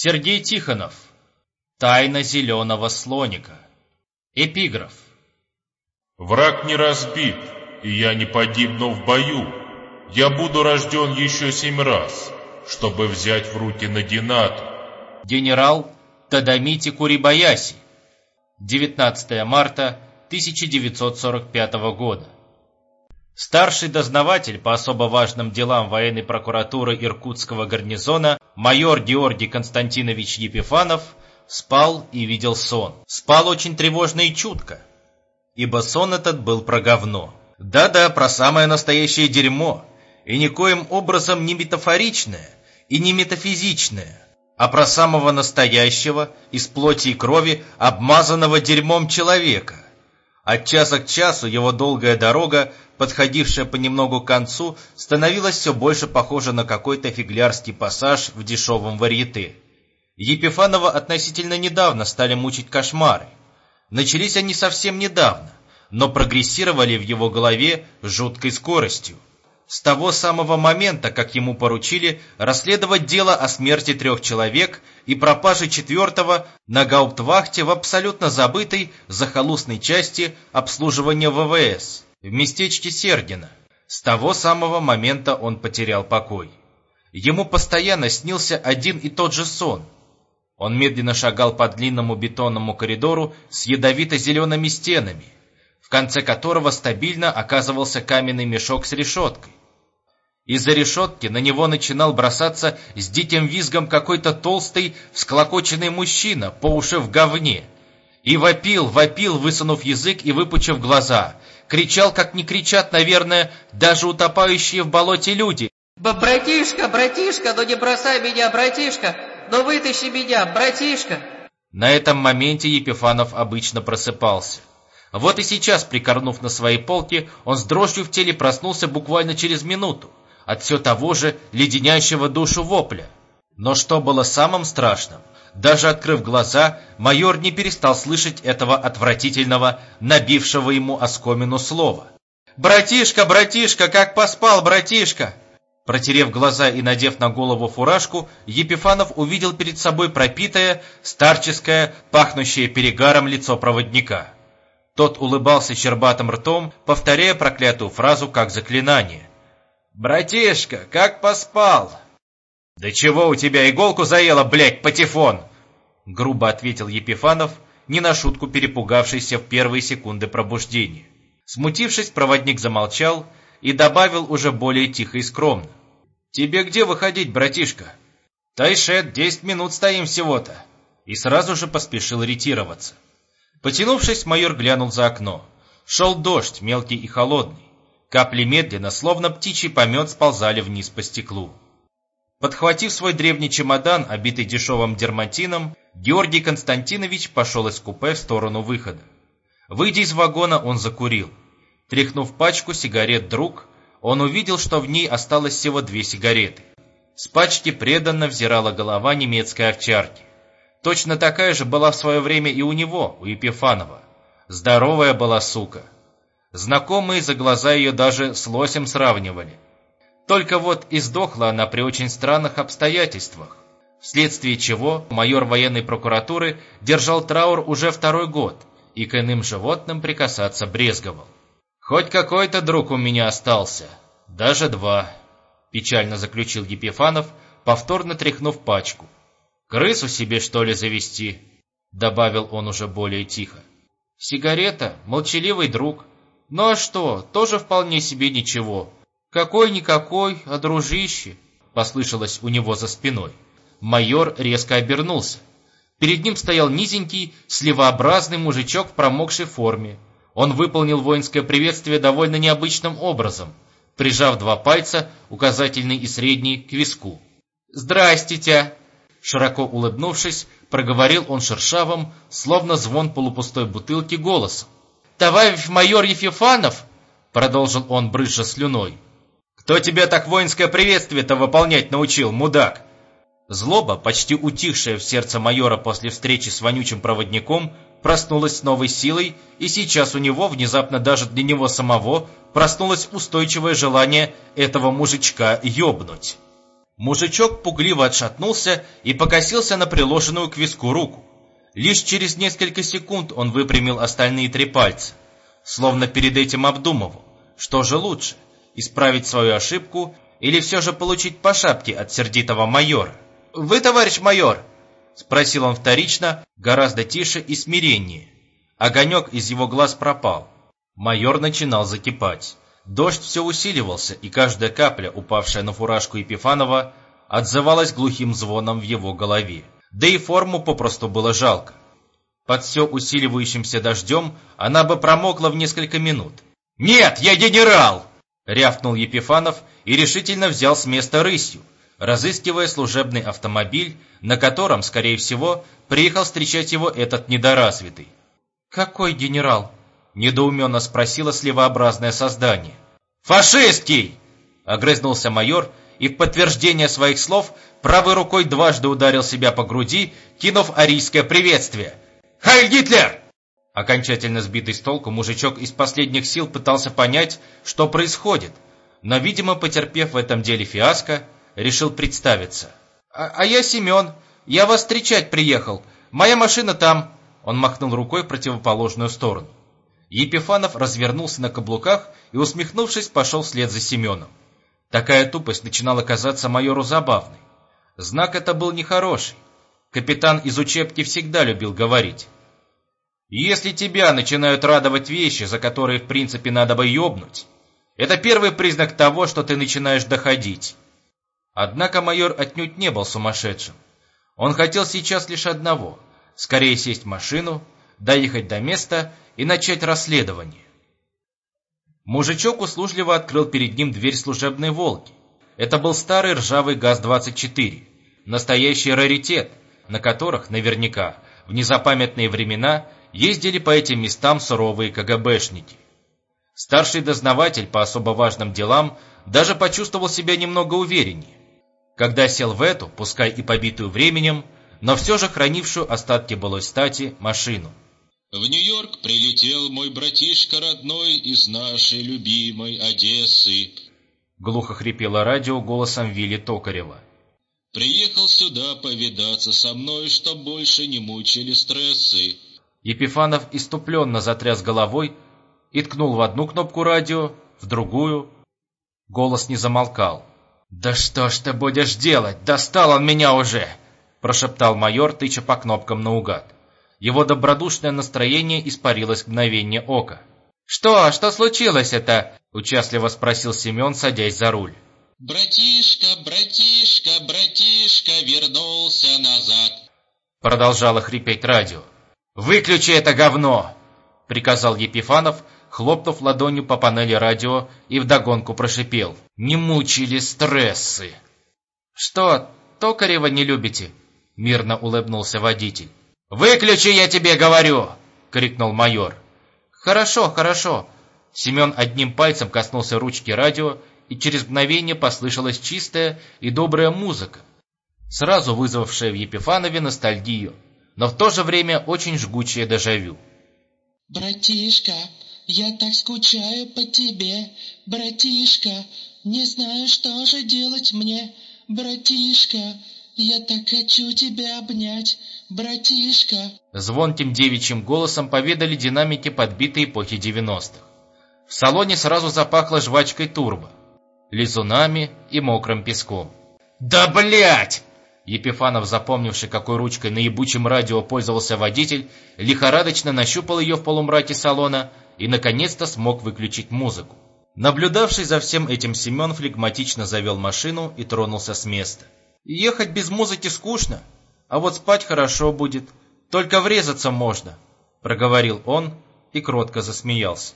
Сергей Тихонов. Тайна зеленого слоника. Эпиграф. Враг не разбит, и я не погибну в бою. Я буду рожден еще 7 раз, чтобы взять в руки Нагинату. Генерал Тадамити Курибаяси. 19 марта 1945 года. Старший дознаватель по особо важным делам военной прокуратуры Иркутского гарнизона майор Георгий Константинович Епифанов спал и видел сон. Спал очень тревожно и чутко, ибо сон этот был про говно. Да-да, про самое настоящее дерьмо, и никоим образом не метафоричное и не метафизичное, а про самого настоящего, из плоти и крови, обмазанного дерьмом человека. От часа к часу его долгая дорога, подходившая понемногу к концу, становилась все больше похожа на какой-то фиглярский пассаж в дешевом варьете. Епифанова относительно недавно стали мучить кошмары. Начались они совсем недавно, но прогрессировали в его голове с жуткой скоростью. С того самого момента, как ему поручили расследовать дело о смерти 3 человек и пропаже 4-го на гауптвахте в абсолютно забытой захолустной части обслуживания ВВС в местечке Сердино. С того самого момента он потерял покой. Ему постоянно снился один и тот же сон. Он медленно шагал по длинному бетонному коридору с ядовито-зелеными стенами, в конце которого стабильно оказывался каменный мешок с решеткой. Из-за решетки на него начинал бросаться с диким визгом какой-то толстый, всклокоченный мужчина, по уши в говне. И вопил, высунув язык и выпучив глаза. Кричал, как не кричат, наверное, даже утопающие в болоте люди. «Братишка, ну не бросай меня, братишка! Ну вытащи меня, братишка!» На этом моменте Епифанов обычно просыпался. Вот и сейчас, прикорнув на своей полке, он с дрожью в теле проснулся буквально через минуту от все того же леденящего душу вопля. Но что было самым страшным, даже открыв глаза, майор не перестал слышать этого отвратительного, набившего ему оскомину слова. «Братишка, как поспал, братишка!» Протерев глаза и надев на голову фуражку, Епифанов увидел перед собой пропитое, старческое, пахнущее перегаром лицо проводника. Тот улыбался щербатым ртом, повторяя проклятую фразу как заклинание. «Братишка, как поспал?» «Да чего у тебя иголку заело, блядь, патефон?» Грубо ответил Епифанов, не на шутку перепугавшийся в первые секунды пробуждения. Смутившись, проводник замолчал и добавил уже более тихо и скромно. «Тебе где выходить, братишка?» «Тайшет, 10 минут стоим всего-то». И сразу же поспешил ретироваться. Потянувшись, майор глянул за окно. Шел дождь, мелкий и холодный. Капли медленно, словно птичий помет, сползали вниз по стеклу. Подхватив свой древний чемодан, обитый дешевым дерматином, Георгий Константинович пошел из купе в сторону выхода. Выйдя из вагона, он закурил. Тряхнув пачку сигарет «Друг», он увидел, что в ней осталось всего 2 сигареты. С пачки преданно взирала голова немецкой овчарки. Точно такая же была в свое время и у него, у Епифанова. Здоровая была сука. Знакомые за глаза ее даже с лосем сравнивали. Только вот и сдохла она при очень странных обстоятельствах, вследствие чего майор военной прокуратуры держал траур уже 2-й год и к иным животным прикасаться брезговал. «Хоть какой-то друг у меня остался, даже 2», печально заключил Епифанов, повторно тряхнув пачку. «Крысу себе, что ли, завести?» добавил он уже более тихо. «Сигарета, молчаливый друг. Ну а что, тоже вполне себе ничего. Какой-никакой, а дружище», послышалось у него за спиной. Майор резко обернулся. Перед ним стоял низенький, сливообразный мужичок в промокшей форме. Он выполнил воинское приветствие довольно необычным образом, прижав 2 пальца, указательный и средний, к виску. «Здрастите!» Широко улыбнувшись, проговорил он шершавым, словно звон полупустой бутылки, голосом. «Товарищ майор Епифанов!» Продолжил он, брызжа слюной. «Кто тебя так воинское приветствие-то выполнять научил, мудак?» Злоба, почти утихшая в сердце майора после встречи с вонючим проводником, проснулась с новой силой, и сейчас у него, внезапно даже для него самого, проснулось устойчивое желание этого мужичка ёбнуть. Мужичок пугливо отшатнулся и покосился на приложенную к виску руку. Лишь через несколько секунд он выпрямил остальные 3 пальца, словно перед этим обдумывал, что же лучше, исправить свою ошибку или все же получить по шапке от сердитого майора. «Вы, товарищ майор?» — спросил он вторично, гораздо тише и смиреннее. Огонек из его глаз пропал. Майор начинал закипать. Дождь все усиливался, и каждая капля, упавшая на фуражку Епифанова, отзывалась глухим звоном в его голове. Да и форму попросту было жалко. Под все усиливающимся дождем она бы промокла в несколько минут. «Нет, я генерал!» — рявкнул Епифанов и решительно взял с места рысью, разыскивая служебный автомобиль, на котором, скорее всего, приехал встречать его этот недоразвитый. «Какой генерал?» — недоуменно спросило сливообразное создание. «Фашистский!» — огрызнулся майор и в подтверждение своих слов правой рукой дважды ударил себя по груди, кинув арийское приветствие. «Хайль Гитлер!» Окончательно сбитый с толку, мужичок из последних сил пытался понять, что происходит, но, видимо, потерпев в этом деле фиаско, решил представиться. «А я Семен. Я вас встречать приехал. Моя машина там». Он махнул рукой в противоположную сторону. Епифанов развернулся на каблуках и, усмехнувшись, пошел вслед за Семеном. Такая тупость начинала казаться майору забавной. Знак это был нехороший. Капитан из учебки всегда любил говорить: «Если тебя начинают радовать вещи, за которые в принципе надо бы ёбнуть, это первый признак того, что ты начинаешь доходить». Однако майор отнюдь не был сумасшедшим. Он хотел сейчас лишь одного — скорее сесть в машину, доехать до места и начать расследование. Мужичок услужливо открыл перед ним дверь служебной «Волги». Это был старый ржавый ГАЗ-24, настоящий раритет, на которых, наверняка, в незапамятные времена ездили по этим местам суровые КГБшники. Старший дознаватель по особо важным делам даже почувствовал себя немного увереннее, когда сел в эту, пускай и побитую временем, но все же хранившую остатки былой стати, машину. В Нью-Йорк прилетел мой братишка родной из нашей любимой Одессы. Глухо хрипело радио голосом Вилли Токарева. Приехал сюда повидаться со мной, чтоб больше не мучили стрессы. Епифанов иступленно затряс головой и ткнул в одну кнопку радио, в другую. Голос не замолкал. «Да что ж ты будешь делать? Достал он меня уже!» прошептал майор, тыча по кнопкам наугад. Его добродушное настроение испарилось в мгновение ока. «Что случилось это?» — участливо спросил Семен, садясь за руль. «Братишка вернулся назад», — продолжало хрипеть радио. «Выключи это говно!» — приказал Епифанов, хлопнув ладонью по панели радио и вдогонку прошипел. «Не мучили стрессы!» «Что, Токарева не любите?» — мирно улыбнулся водитель. «Выключи, я тебе говорю!» — крикнул майор. «Хорошо». Семен одним пальцем коснулся ручки радио, и через мгновение послышалась чистая и добрая музыка, сразу вызвавшая в Епифанове ностальгию, но в то же время очень жгучее дежавю. «Братишка, я так скучаю по тебе, братишка, не знаю, что же делать мне, братишка, я так хочу тебя обнять, братишка». Звонким девичьим голосом поведали динамики подбитой эпохи 90-х. В салоне сразу запахло жвачкой турбо, лизунами и мокрым песком. «Да блять!» Епифанов, запомнивший, какой ручкой на ебучем радио пользовался водитель, лихорадочно нащупал ее в полумраке салона и, наконец-то, смог выключить музыку. Наблюдавший за всем этим Семен флегматично завел машину и тронулся с места. «Ехать без музыки скучно, а вот спать хорошо будет, только врезаться можно», — проговорил он и кротко засмеялся.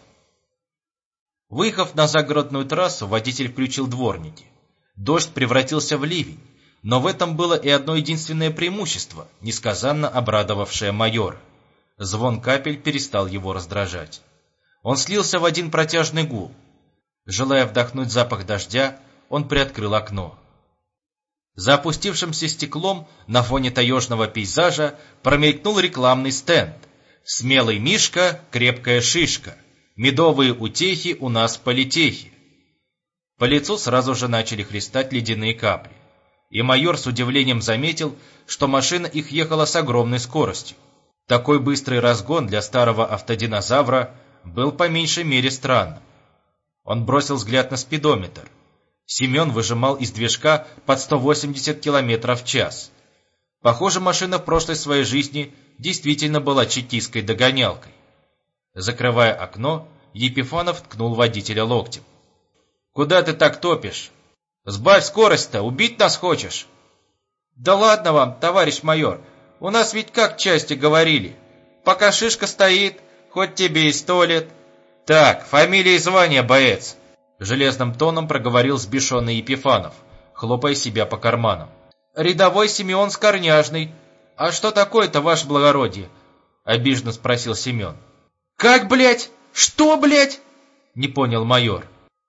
Выехав на загородную трассу, водитель включил дворники. Дождь превратился в ливень, но в этом было и одно единственное преимущество, несказанно обрадовавшее майора. Звон капель перестал его раздражать. Он слился в один протяжный гул. Желая вдохнуть запах дождя, он приоткрыл окно. За опустившимся стеклом на фоне таежного пейзажа промелькнул рекламный стенд. «Смелый Мишка, крепкая шишка. Медовые утехи у нас политехи». По лицу сразу же начали хлестать ледяные капли. И майор с удивлением заметил, что машина их ехала с огромной скоростью. Такой быстрый разгон для старого автодинозавра был по меньшей мере странным. Он бросил взгляд на спидометр. Семен выжимал из движка под 180 км в час. Похоже, машина в прошлой своей жизни действительно была чекистской догонялкой. Закрывая окно, Епифанов ткнул водителя локтем. «Куда ты так топишь? Сбавь скорость-то, убить нас хочешь?» «Да ладно вам, товарищ майор, у нас ведь как в части говорили. Пока шишка стоит, хоть тебе и 100 лет». «Так, фамилия и звание, боец!» Железным тоном проговорил взбешенный Епифанов, хлопая себя по карманам. «Рядовой Симеон Скорняжный. А что такое-то, ваше благородие?» Обиженно спросил Семен. «Как, блядь? Что, блядь?» Не понял майор.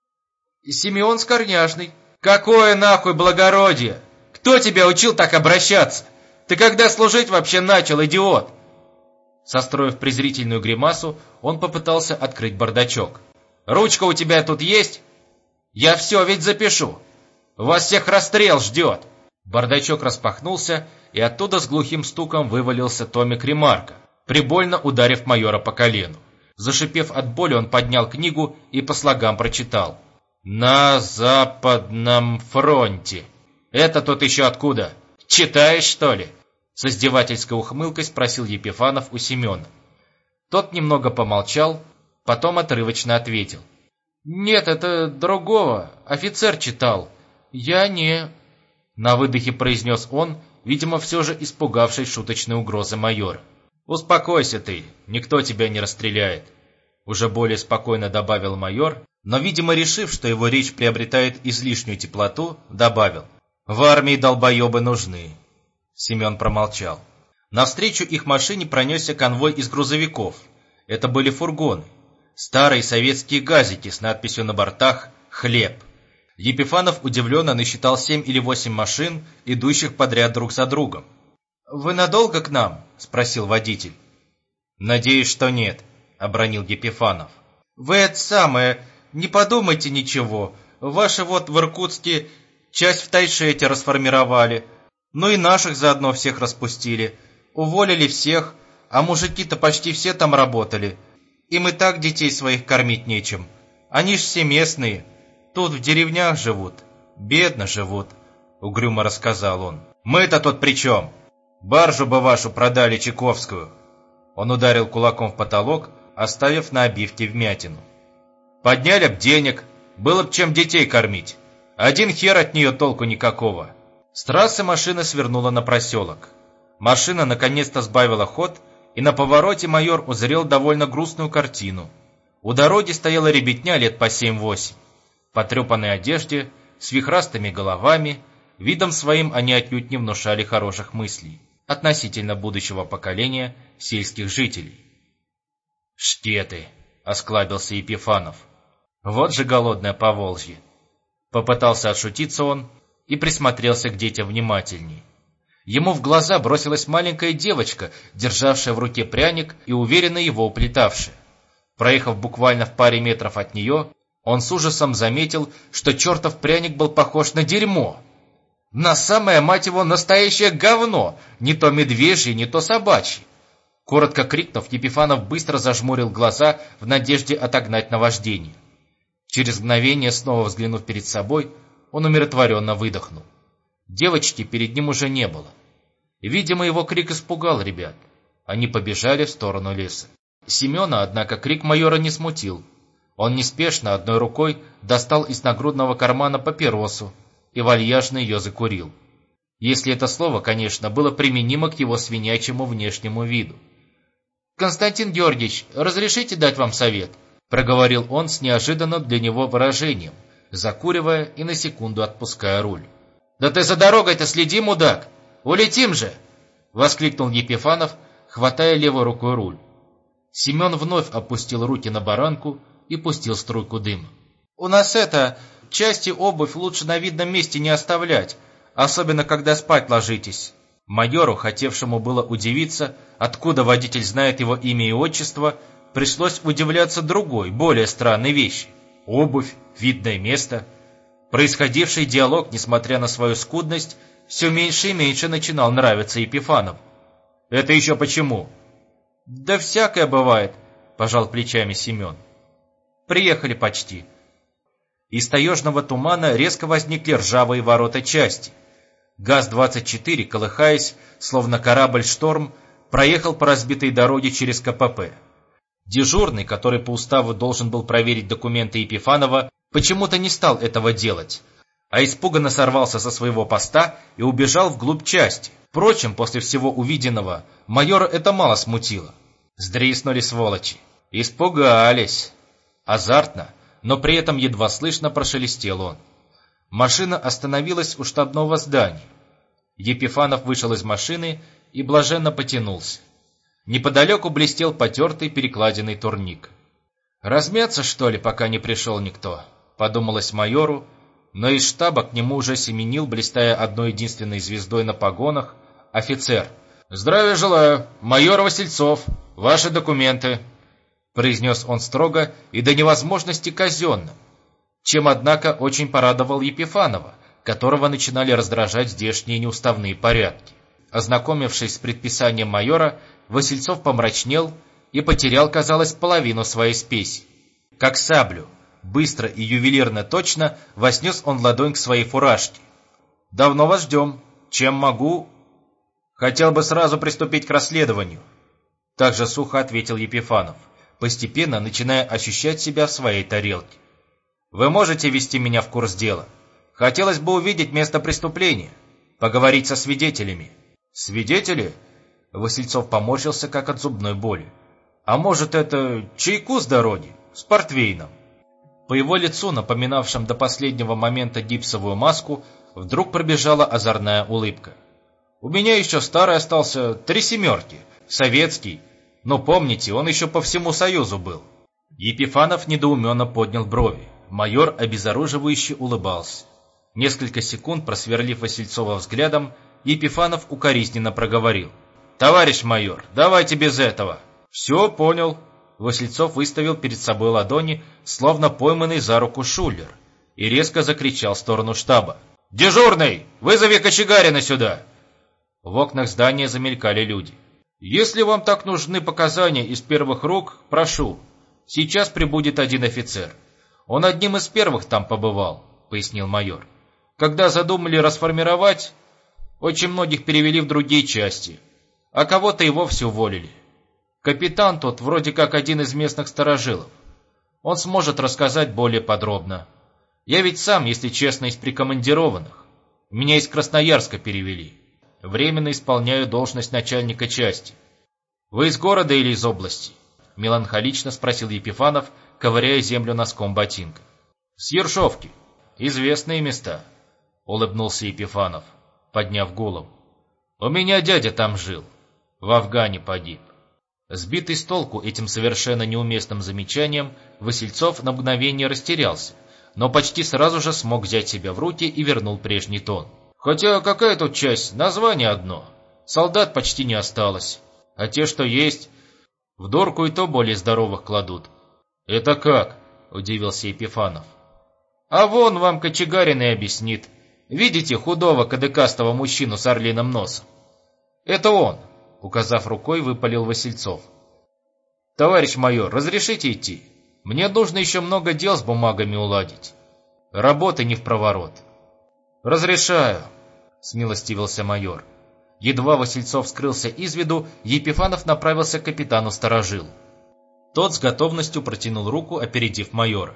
«Симеон Скорняжный». «Какое нахуй благородие? Кто тебя учил так обращаться? Ты когда служить вообще начал, идиот?» Состроив презрительную гримасу, он попытался открыть бардачок. «Ручка у тебя тут есть? Я все ведь запишу. Вас всех расстрел ждет». Бардачок распахнулся, и оттуда с глухим стуком вывалился Томик Ремарка, прибольно ударив майора по колену. Зашипев от боли, он поднял книгу и по слогам прочитал. «На Западном фронте». «Это тут еще откуда? Читаешь, что ли?» С издевательской ухмылкой спросил Епифанов у Семена. Тот немного помолчал, потом отрывочно ответил. «Нет, это другого. Офицер читал. Я не...» На выдохе произнес он, видимо, все же испугавшись шуточной угрозы майора. «Успокойся ты, никто тебя не расстреляет», уже более спокойно добавил майор, но, видимо, решив, что его речь приобретает излишнюю теплоту, добавил. «В армии долбоебы нужны». Семен промолчал. Навстречу их машине пронесся конвой из грузовиков. Это были фургоны. Старые советские газики с надписью на бортах «Хлеб». Епифанов удивленно насчитал 7 или 8 машин, идущих подряд друг за другом. «Вы надолго к нам?» – спросил водитель. «Надеюсь, что нет», – обронил Епифанов. «Вы это самое, не подумайте ничего. Ваши вот в Иркутске часть в Тайшете расформировали. Ну и наших заодно всех распустили. Уволили всех, а мужики-то почти все там работали. Им и так детей своих кормить нечем. Они ж все местные. Тут в деревнях живут. Бедно живут», — угрюмо рассказал он. «Мы-то тут при чем? Баржу бы вашу продали Чайковскую». Он ударил кулаком в потолок, оставив на обивке вмятину. «Подняли б денег, было б чем детей кормить. Один хер от нее толку никакого». С трассы машина свернула на проселок. Машина наконец-то сбавила ход, и на повороте майор узрел довольно грустную картину. У дороги стояла ребятня лет по 7-8. В потрепанной одежде, с вихрастыми головами, видом своим они отнюдь не внушали хороших мыслей относительно будущего поколения сельских жителей. «Шкеты!» — осклабился Епифанов. «Вот же голодное Поволжье!» Попытался отшутиться он и присмотрелся к детям внимательней. Ему в глаза бросилась маленькая девочка, державшая в руке пряник и уверенно его уплетавшая. Проехав буквально в паре метров от нее, он с ужасом заметил, что чертов пряник был похож на дерьмо. На самое, мать его, настоящее говно, не то медвежье, не то собачье. Коротко крикнув, Епифанов быстро зажмурил глаза в надежде отогнать наваждение. Через мгновение, снова взглянув перед собой, он умиротворенно выдохнул. Девочки перед ним уже не было. Видимо, его крик испугал ребят. Они побежали в сторону леса. Семена, однако, крик майора не смутил. Он неспешно одной рукой достал из нагрудного кармана папиросу и вальяжно ее закурил. Если это слово, конечно, было применимо к его свинячьему внешнему виду. «Константин Георгиевич, разрешите дать вам совет?» — проговорил он с неожиданным для него выражением, закуривая и на секунду отпуская руль. «Да ты за дорогой-то следи, мудак! Улетим же!» — воскликнул Епифанов, хватая левой рукой руль. Семен вновь опустил руки на баранку и пустил струйку дыма. «У нас части обувь лучше на видном месте не оставлять, особенно когда спать ложитесь». Майору, хотевшему было удивиться, откуда водитель знает его имя и отчество, пришлось удивляться другой, более странной вещи. Обувь, видное место. Происходивший диалог, несмотря на свою скудность, все меньше и меньше начинал нравиться Епифанову. «Это еще почему?» «Да всякое бывает», – пожал плечами Семен. «Приехали почти». Из таежного тумана резко возникли ржавые ворота части. ГАЗ-24, колыхаясь, словно корабль-шторм, проехал по разбитой дороге через КПП. Дежурный, который по уставу должен был проверить документы Епифанова, почему-то не стал этого делать, а испуганно сорвался со своего поста и убежал вглубь части. Впрочем, после всего увиденного, майора это мало смутило. Сдриснули сволочи. Испугались. Азартно, но при этом едва слышно прошелестел он. Машина остановилась у штабного здания. Епифанов вышел из машины и блаженно потянулся. Неподалеку блестел потертый перекладиной турник. «Размяться, что ли, пока не пришел никто?» — подумалось майору, но из штаба к нему уже семенил, блистая одной единственной звездой на погонах, офицер. «Здравия желаю, майор Васильцов, ваши документы», — произнес он строго и до невозможности казенно, чем, однако, очень порадовал Епифанова, которого начинали раздражать здешние неуставные порядки. Ознакомившись с предписанием майора, Васильцов помрачнел и потерял, казалось, половину своей спеси. Как саблю, быстро и ювелирно точно вознес он ладонь к своей фуражке. «Давно вас ждем. Чем могу?» «Хотел бы сразу приступить к расследованию», — также сухо ответил Епифанов, постепенно начиная ощущать себя в своей тарелке. «Вы можете ввести меня в курс дела? Хотелось бы увидеть место преступления, поговорить со свидетелями». «Свидетели?» Васильцов поморщился, как от зубной боли. «А может, это чайку с дороги? С портвейном?» По его лицу, напоминавшему до последнего момента гипсовую маску, вдруг пробежала озорная улыбка. «У меня еще старый остался 3 семерки, советский, но помните, он еще по всему Союзу был». Епифанов недоуменно поднял брови. Майор обезоруживающе улыбался. Несколько секунд, просверлив Васильцова взглядом, Епифанов укоризненно проговорил: «Товарищ майор, давайте без этого». «Все, понял». Васильцов выставил перед собой ладони, словно пойманный за руку шулер, и резко закричал в сторону штаба: «Дежурный, вызови Кочегарина сюда!» В окнах здания замелькали люди. «Если вам так нужны показания из первых рук, прошу. Сейчас прибудет один офицер. Он одним из первых там побывал», — пояснил майор. «Когда задумали расформировать, очень многих перевели в другие части, а кого-то и вовсе уволили. Капитан тот вроде как один из местных старожилов. Он сможет рассказать более подробно. Я ведь сам, если честно, из прикомандированных. Меня из Красноярска перевели. Временно исполняю должность начальника части». «Вы из города или из области?» — меланхолично спросил Епифанов, ковыряя землю носком ботинка. «С Ершовки. Известные места», — улыбнулся Епифанов, подняв голову. «У меня дядя там жил. В Афгане погиб». Сбитый с толку этим совершенно неуместным замечанием, Васильцов на мгновение растерялся, но почти сразу же смог взять себя в руки и вернул прежний тон. «Хотя какая тут часть? Название одно. Солдат почти не осталось. А те, что есть, в дурку и то более здоровых кладут». «Это как?» — удивился Епифанов. «А вон вам Кочегарин и объяснит. Видите худого кадыкастого мужчину с орлиным носом? Это он», — указав рукой, выпалил Васильцов. «Товарищ майор, разрешите идти? Мне нужно еще много дел с бумагами уладить. Работы не впроворот». «Разрешаю», — смилостивился майор. Едва Васильцов скрылся из виду, Епифанов направился к капитану сторожил. Тот с готовностью протянул руку, опередив майора.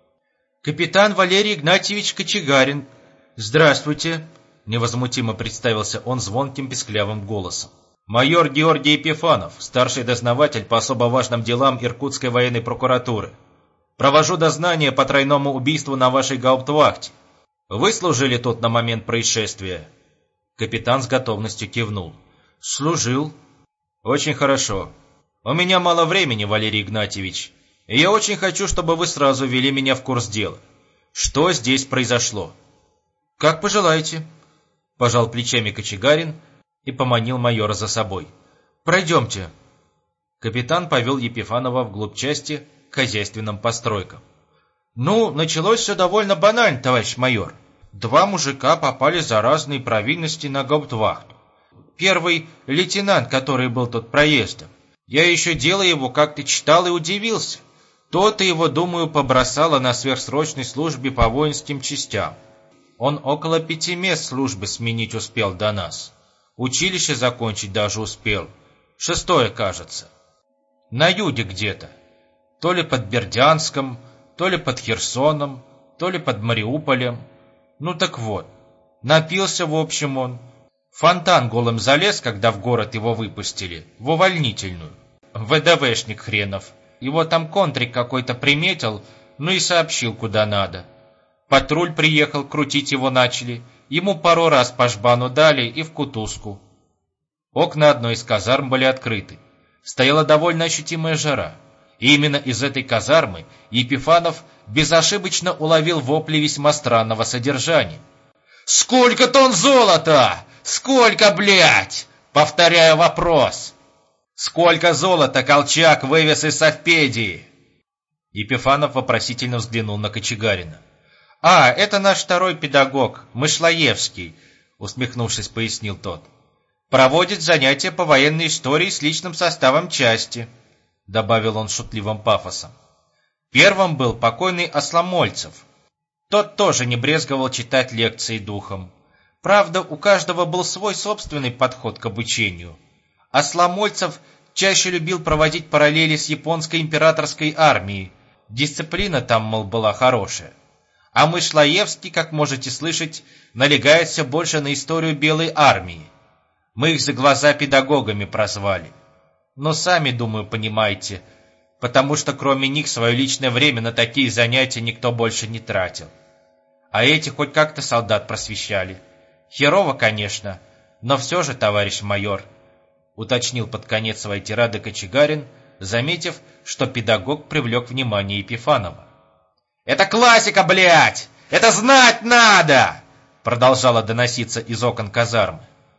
«Капитан Валерий Игнатьевич Кочегарин. Здравствуйте», — невозмутимо представился он звонким писклявым голосом. «Майор Георгий Епифанов, старший дознаватель по особо важным делам Иркутской военной прокуратуры. Провожу дознание по тройному убийству на вашей гауптвахте. Вы служили тут на момент происшествия?» Капитан с готовностью кивнул. «Служил». «Очень хорошо. У меня мало времени, Валерий Игнатьевич, и я очень хочу, чтобы вы сразу ввели меня в курс дела. Что здесь произошло?» «Как пожелаете», — пожал плечами Кочегарин и поманил майора за собой. «Пройдемте». Капитан повел Епифанова вглубь части к хозяйственным постройкам. Ну, началось все довольно банально, товарищ майор. Два мужика попали за разные провинности на гауптвахту. Первый — лейтенант, который был тут проездом. Я еще дело его как-то читал и удивился. То-то его, думаю, побросало на сверхсрочной службе по воинским частям. Он около 5 мест службы сменить успел до нас. Училище закончить даже успел. 6-е, кажется. На юге где-то. То ли под Бердянском, то ли под Херсоном, то ли под Мариуполем. Ну так вот, напился в общем он. В фонтан голым залез, когда в город его выпустили, в увольнительную. ВДВшник хренов. Его там контрик какой-то приметил, ну и сообщил, куда надо. Патруль приехал, крутить его начали. Ему пару раз по жбану дали и в кутузку. Окна одной из казарм были открыты. Стояла довольно ощутимая жара. И именно из этой казармы Епифанов безошибочно уловил вопли весьма странного содержания. «Сколько тонн золота? Сколько, блядь?» Повторяю вопрос. «Сколько золота Колчак вывез из Совпедии?» Епифанов вопросительно взглянул на Кочегарина. «А, это наш второй педагог, Мышлоевский», усмехнувшись, пояснил тот. «Проводит занятия по военной истории с личным составом части», добавил он шутливым пафосом. Первым был покойный Осломольцев. Тот тоже не брезговал читать лекции духом. Правда, у каждого был свой собственный подход к обучению. Осломольцев чаще любил проводить параллели с японской императорской армией. Дисциплина там, мол, была хорошая. А Мышлоевский, как можете слышать, налегает все больше на историю Белой армии. Мы их за глаза педагогами прозвали. Но сами, думаю, понимаете, потому что кроме них свое личное время на такие занятия никто больше не тратил. А эти хоть как-то солдат просвещали. Херово, конечно, но все же, товарищ майор, уточнил под конец своей тирады Кочегарин, заметив, что педагог привлек внимание Епифанова. «Это классика, блядь! Это знать надо!» продолжало доноситься из окон казармы.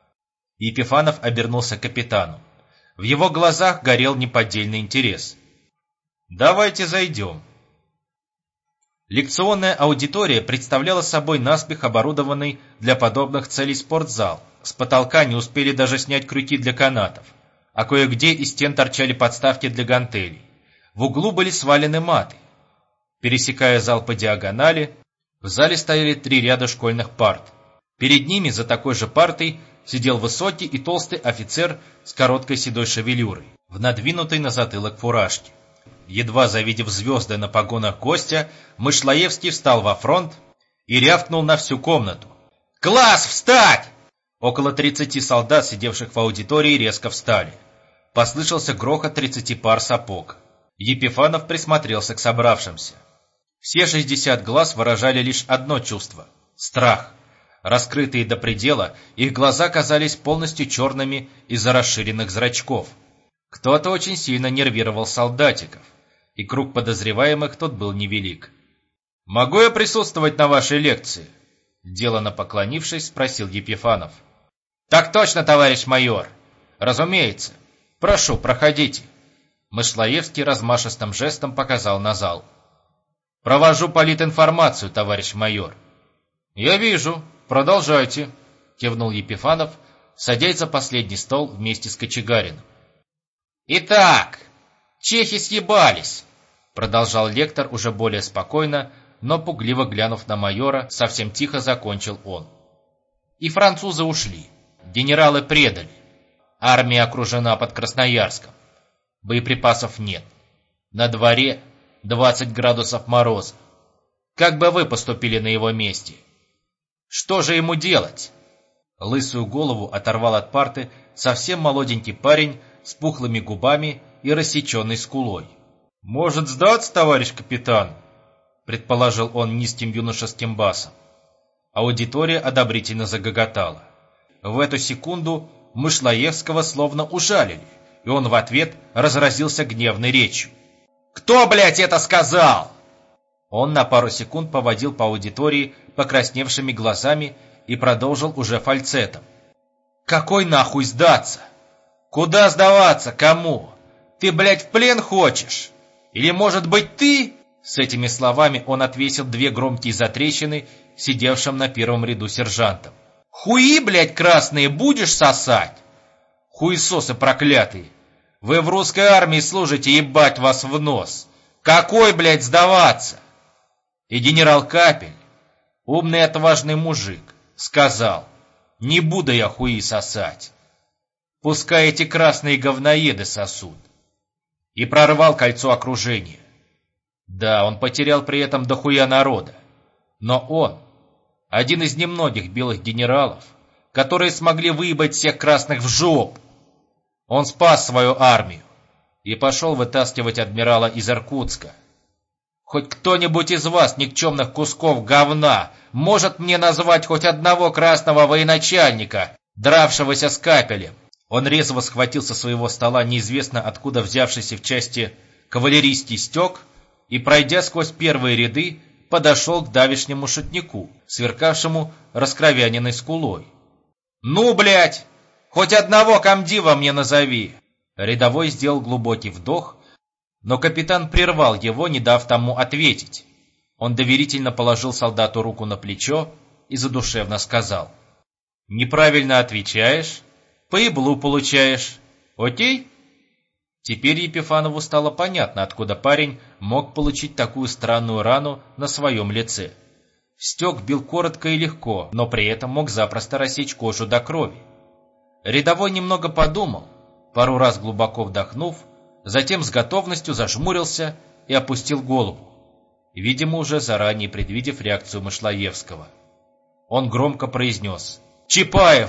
Епифанов обернулся к капитану. В его глазах горел неподдельный интерес. «Давайте зайдем». Лекционная аудитория представляла собой наспех оборудованный для подобных целей спортзал. С потолка не успели даже снять крюки для канатов, а кое-где из стен торчали подставки для гантелей. В углу были свалены маты. Пересекая зал по диагонали, в зале стояли 3 ряда школьных парт. Перед ними за такой же партой сидел высокий и толстый офицер с короткой седой шевелюрой, в надвинутой на затылок фуражке. Едва завидев звезды на погонах гостя, Мышлоевский встал во фронт и рявкнул на всю комнату. «Класс, встать!» Около 30 солдат, сидевших в аудитории, резко встали. Послышался грохот 30 пар сапог. Епифанов присмотрелся к собравшимся. Все 60 глаз выражали лишь одно чувство — страх. Раскрытые до предела, их глаза казались полностью черными из-за расширенных зрачков. Кто-то очень сильно нервировал солдатиков, и круг подозреваемых тут был невелик. «Могу я присутствовать на вашей лекции?» Делано поклонившись, спросил Епифанов. «Так точно, товарищ майор!» «Разумеется. Прошу, проходите». Мышлоевский размашистым жестом показал на зал. «Провожу политинформацию, товарищ майор». «Я вижу. Продолжайте», — кивнул Епифанов, садясь за последний стол вместе с Кочегариным. «Итак, чехи съебались», — продолжал лектор уже более спокойно, но пугливо глянув на майора, совсем тихо закончил он. «И французы ушли. Генералы предали. Армия окружена под Красноярском. Боеприпасов нет. На дворе 20 градусов мороза. Как бы вы поступили на его месте? Что же ему делать?» Лысую голову оторвал от парты совсем молоденький парень с пухлыми губами и рассеченной скулой. «Может сдаться, товарищ капитан?» предположил он низким юношеским басом. Аудитория одобрительно загоготала. В эту секунду Мышлоевского словно ужалили, и он в ответ разразился гневной речью. «Кто, блядь, это сказал?» Он на пару секунд поводил по аудитории покрасневшими глазами и продолжил уже фальцетом. «Какой нахуй сдаться? Куда сдаваться? Кому? Ты, блядь, в плен хочешь? Или, может быть, ты?» С этими словами он отвесил 2 громкие затрещины сидевшим на первом ряду сержантам. «Хуи, блядь, красные, будешь сосать? Хуесосы проклятые! Вы в русской армии служите, ебать вас в нос! Какой, блядь, сдаваться?» И генерал Капель, умный и отважный мужик, сказал: «Не буду я хуи сосать. Пускай эти красные говноеды сосут». И прорвал кольцо окружения. Да, он потерял при этом дохуя народа. Но он один из немногих белых генералов, которые смогли выебать всех красных в жопу. Он спас свою армию и пошел вытаскивать адмирала из Иркутска. Хоть кто-нибудь из вас, никчемных кусков говна, может мне назвать хоть одного красного военачальника, дравшегося с Капелем? Он резво схватил со своего стола неизвестно откуда взявшийся в части кавалерийский стек и, пройдя сквозь первые ряды, подошел к давешнему шутнику, сверкавшему раскровяненной скулой. «Ну, блядь, хоть одного комдива мне назови!» Рядовой сделал глубокий вдох, но капитан прервал его, не дав тому ответить. Он доверительно положил солдату руку на плечо и задушевно сказал: «Неправильно отвечаешь, по еблу получаешь. Окей?» Теперь Епифанову стало понятно, откуда парень мог получить такую странную рану на своем лице. Стек бил коротко и легко, но при этом мог запросто рассечь кожу до крови. Рядовой немного подумал, пару раз глубоко вдохнув, затем с готовностью зажмурился и опустил голову, видимо, уже заранее предвидев реакцию Мышлоевского. Он громко произнес: «Чапаев!»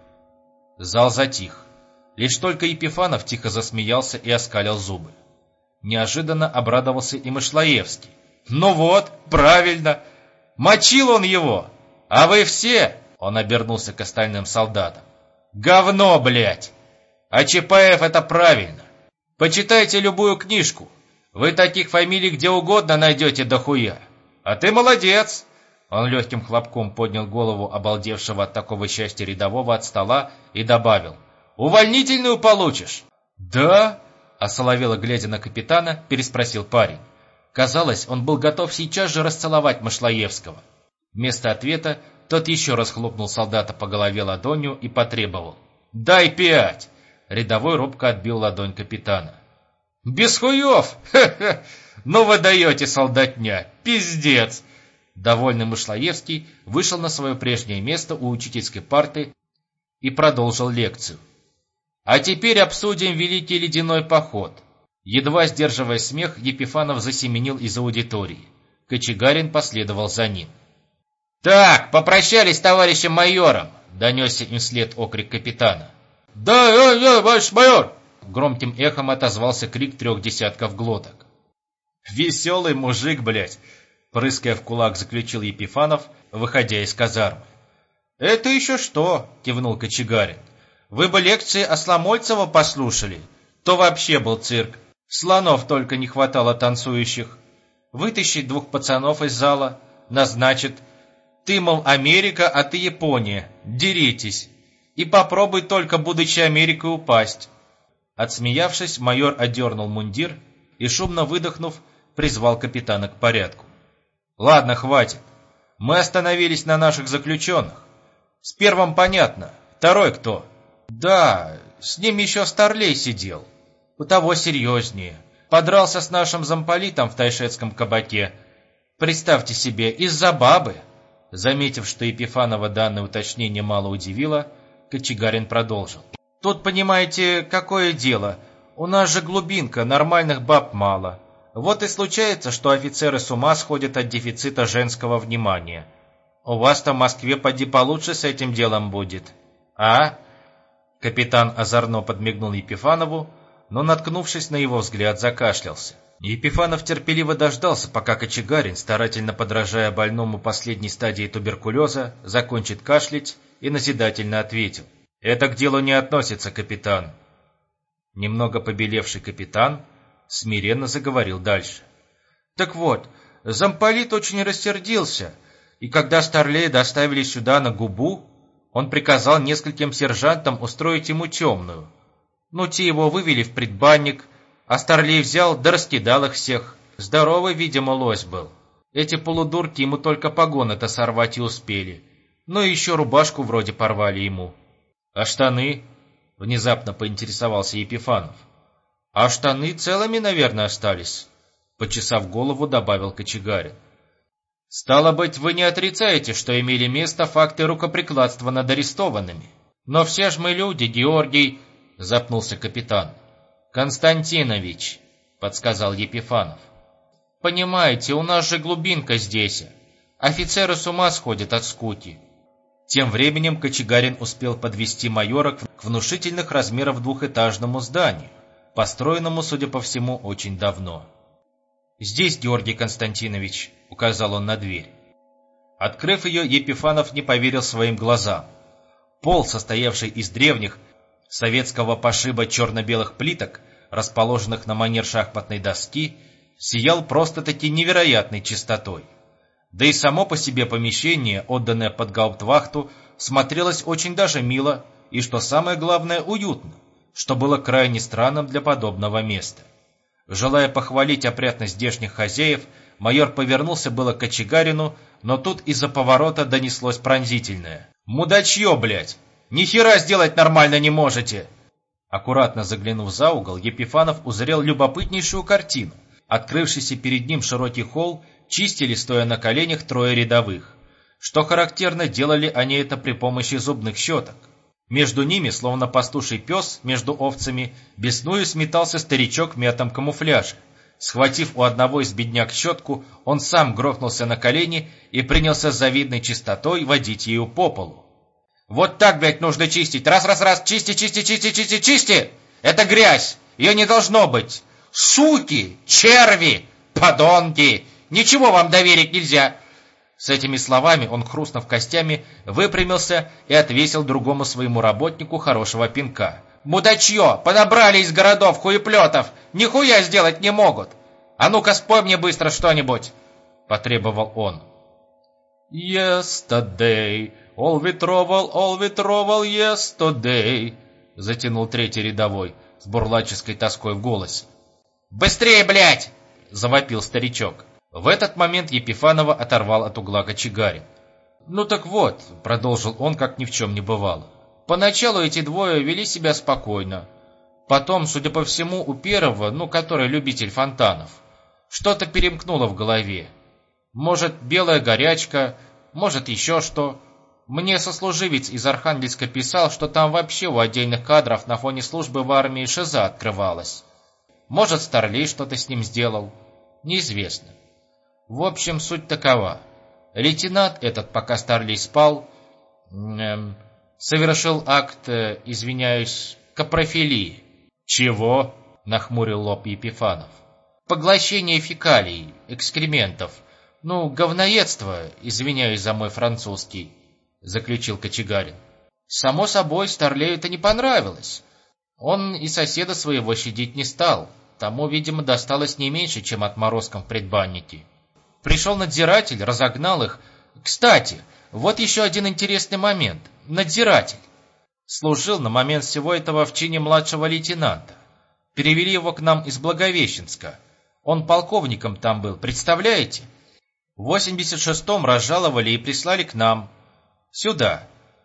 Зал затих. Лишь только Епифанов тихо засмеялся и оскалил зубы. Неожиданно обрадовался и Мышлоевский. «Ну вот, правильно! Мочил он его! А вы все...» Он обернулся к остальным солдатам. «Говно, блядь! А Чапаев — это правильно! Почитайте любую книжку. Вы таких фамилий где угодно найдете дохуя. А ты молодец!» Он легким хлопком поднял голову обалдевшего от такого счастья рядового от стола и добавил: «Увольнительную получишь?» «Да?» — осоловело глядя на капитана, переспросил парень. Казалось, он был готов сейчас же расцеловать Мышлоевского. Вместо ответа тот еще раз хлопнул солдата по голове ладонью и потребовал: «Дай 5!» Рядовой робко отбил ладонь капитана. «Без хуев! Ха-ха! Ну вы даете, солдатня! Пиздец!» Довольный Мышлоевский вышел на свое прежнее место у учительской парты и продолжил лекцию. «А теперь обсудим Великий Ледяной поход». Едва сдерживая смех, Епифанов засеменил из аудитории. Кочегарин последовал за ним. «Так, попрощались с товарищем майором!» — донесся им вслед окрик капитана. «Да, товарищ майор!» — громким эхом отозвался крик 3 десятков глоток. «Веселый мужик, блядь!» — прыская в кулак, заключил Епифанов, выходя из казармы. «Это еще что?» — кивнул Кочегарин. «Вы бы лекции Осломольцева послушали, то вообще был цирк. Слонов только не хватало танцующих. Вытащить 2 пацанов из зала, назначит: ты, мол, Америка, а ты Япония, деритесь. И попробуй только, будучи Америкой, упасть». Отсмеявшись, майор одернул мундир и, шумно выдохнув, призвал капитана к порядку. «Ладно, хватит. Мы остановились на наших заключенных. С первым понятно. Второй кто?» «Да, с ним еще Старлей сидел. У того серьезнее. Подрался с нашим замполитом в тайшетском кабаке. Представьте себе, из-за бабы». Заметив, что Епифанова данное уточнение мало удивило, Кочегарин продолжил. «Тут, понимаете, какое дело? У нас же глубинка, нормальных баб мало. Вот и случается, что офицеры с ума сходят от дефицита женского внимания. У вас-то в Москве поди получше с этим делом будет. А?» Капитан озорно подмигнул Епифанову, но, наткнувшись на его взгляд, закашлялся. Епифанов терпеливо дождался, пока Кочегарин, старательно подражая больному последней стадии туберкулеза, закончит кашлять и назидательно ответил: «Это к делу не относится, капитан». Немного побелевший капитан смиренно заговорил дальше. «Так вот, замполит очень рассердился, и когда Старлея доставили сюда на губу, он приказал нескольким сержантам устроить ему темную. Ну, те его вывели в предбанник, а Старлей взял да раскидал их всех. Здоровый, видимо, лось был. Эти полудурки ему только погоны-то сорвать и успели. Ну и еще рубашку вроде порвали ему. А штаны? Внезапно поинтересовался Епифанов. А штаны целыми, наверное, остались. Почесав голову, добавил Кочегарин. Стало быть, вы не отрицаете, что имели место факты рукоприкладства над арестованными. Но все ж мы люди, Георгий, запнулся капитан. Константинович, подсказал Епифанов. Понимаете, у нас же глубинка здесь. Офицеры с ума сходят от скуки. Тем временем Кочегарин успел подвести майора к внушительных размеров двухэтажному зданию, построенному, судя по всему, очень давно. «Здесь, Георгий Константинович», — указал он на дверь. Открыв ее, Епифанов не поверил своим глазам. Пол, состоявший из древних, советского пошиба черно-белых плиток, расположенных на манер шахматной доски, сиял просто-таки невероятной чистотой. Да и само по себе помещение, отданное под гауптвахту, смотрелось очень даже мило и, что самое главное, уютно, что было крайне странным для подобного места. Желая похвалить опрятность здешних хозяев, майор повернулся было к Кочегарину, но тут из-за поворота донеслось пронзительное. «Мудачье, блядь! Ни хера сделать нормально не можете!» Аккуратно заглянув за угол, Епифанов узрел любопытнейшую картину. Открывшийся перед ним широкий холл чистили, стоя на коленях, трое рядовых. Что характерно, делали они это при помощи зубных щеток. Между ними, словно пастуший пес между овцами, бесную сметался старичок в мятом камуфляже. Схватив у одного из бедняк щетку, он сам грохнулся на колени и принялся с завидной чистотой водить ею по полу. «Вот так, блядь, нужно чистить! Раз, чисти, чисти, чисти, чисти, чисти! Это грязь! Ее не должно быть! Суки! Черви! Подонки! Ничего вам доверить нельзя!» С этими словами он, хрустнув костями, выпрямился и отвесил другому своему работнику хорошего пинка. «Мудачье! Подобрали из городов хуеплетов! Нихуя сделать не могут! А ну-ка спой мне быстро что-нибудь!» — потребовал он. «Yesterday, all we trouble, yesterday», — затянул третий рядовой с бурлаческой тоской в голосе. «Быстрее, блядь!» — завопил старичок. В этот момент Епифанова оторвал от угла Кочегарин. «Ну так вот», — продолжил он, как ни в чем не бывало. «Поначалу эти двое вели себя спокойно. Потом, судя по всему, у первого, который любитель фонтанов, что-то перемкнуло в голове. Может, белая горячка, может, еще что. Мне сослуживец из Архангельска писал, что там вообще у отдельных кадров на фоне службы в армии шиза открывалась. Может, Старлей что-то с ним сделал. Неизвестно. В общем, суть такова. Лейтенант этот, пока Старлей спал, совершил акт, извиняюсь, капрофилии». «Чего?» — нахмурил лоб Епифанов. «Поглощение фекалий, экскрементов. Говноедство, извиняюсь за мой французский», — заключил Кочегарин. «Само собой, Старлею это не понравилось. Он и соседа своего щадить не стал. Тому, видимо, досталось не меньше, чем отморозкам в предбаннике. Пришел надзиратель, разогнал их. Кстати, вот еще один интересный момент. Надзиратель служил на момент всего этого в чине младшего лейтенанта. Перевели его к нам из Благовещенска. Он полковником там был, представляете? В 86-м разжаловали и прислали к нам. Сюда.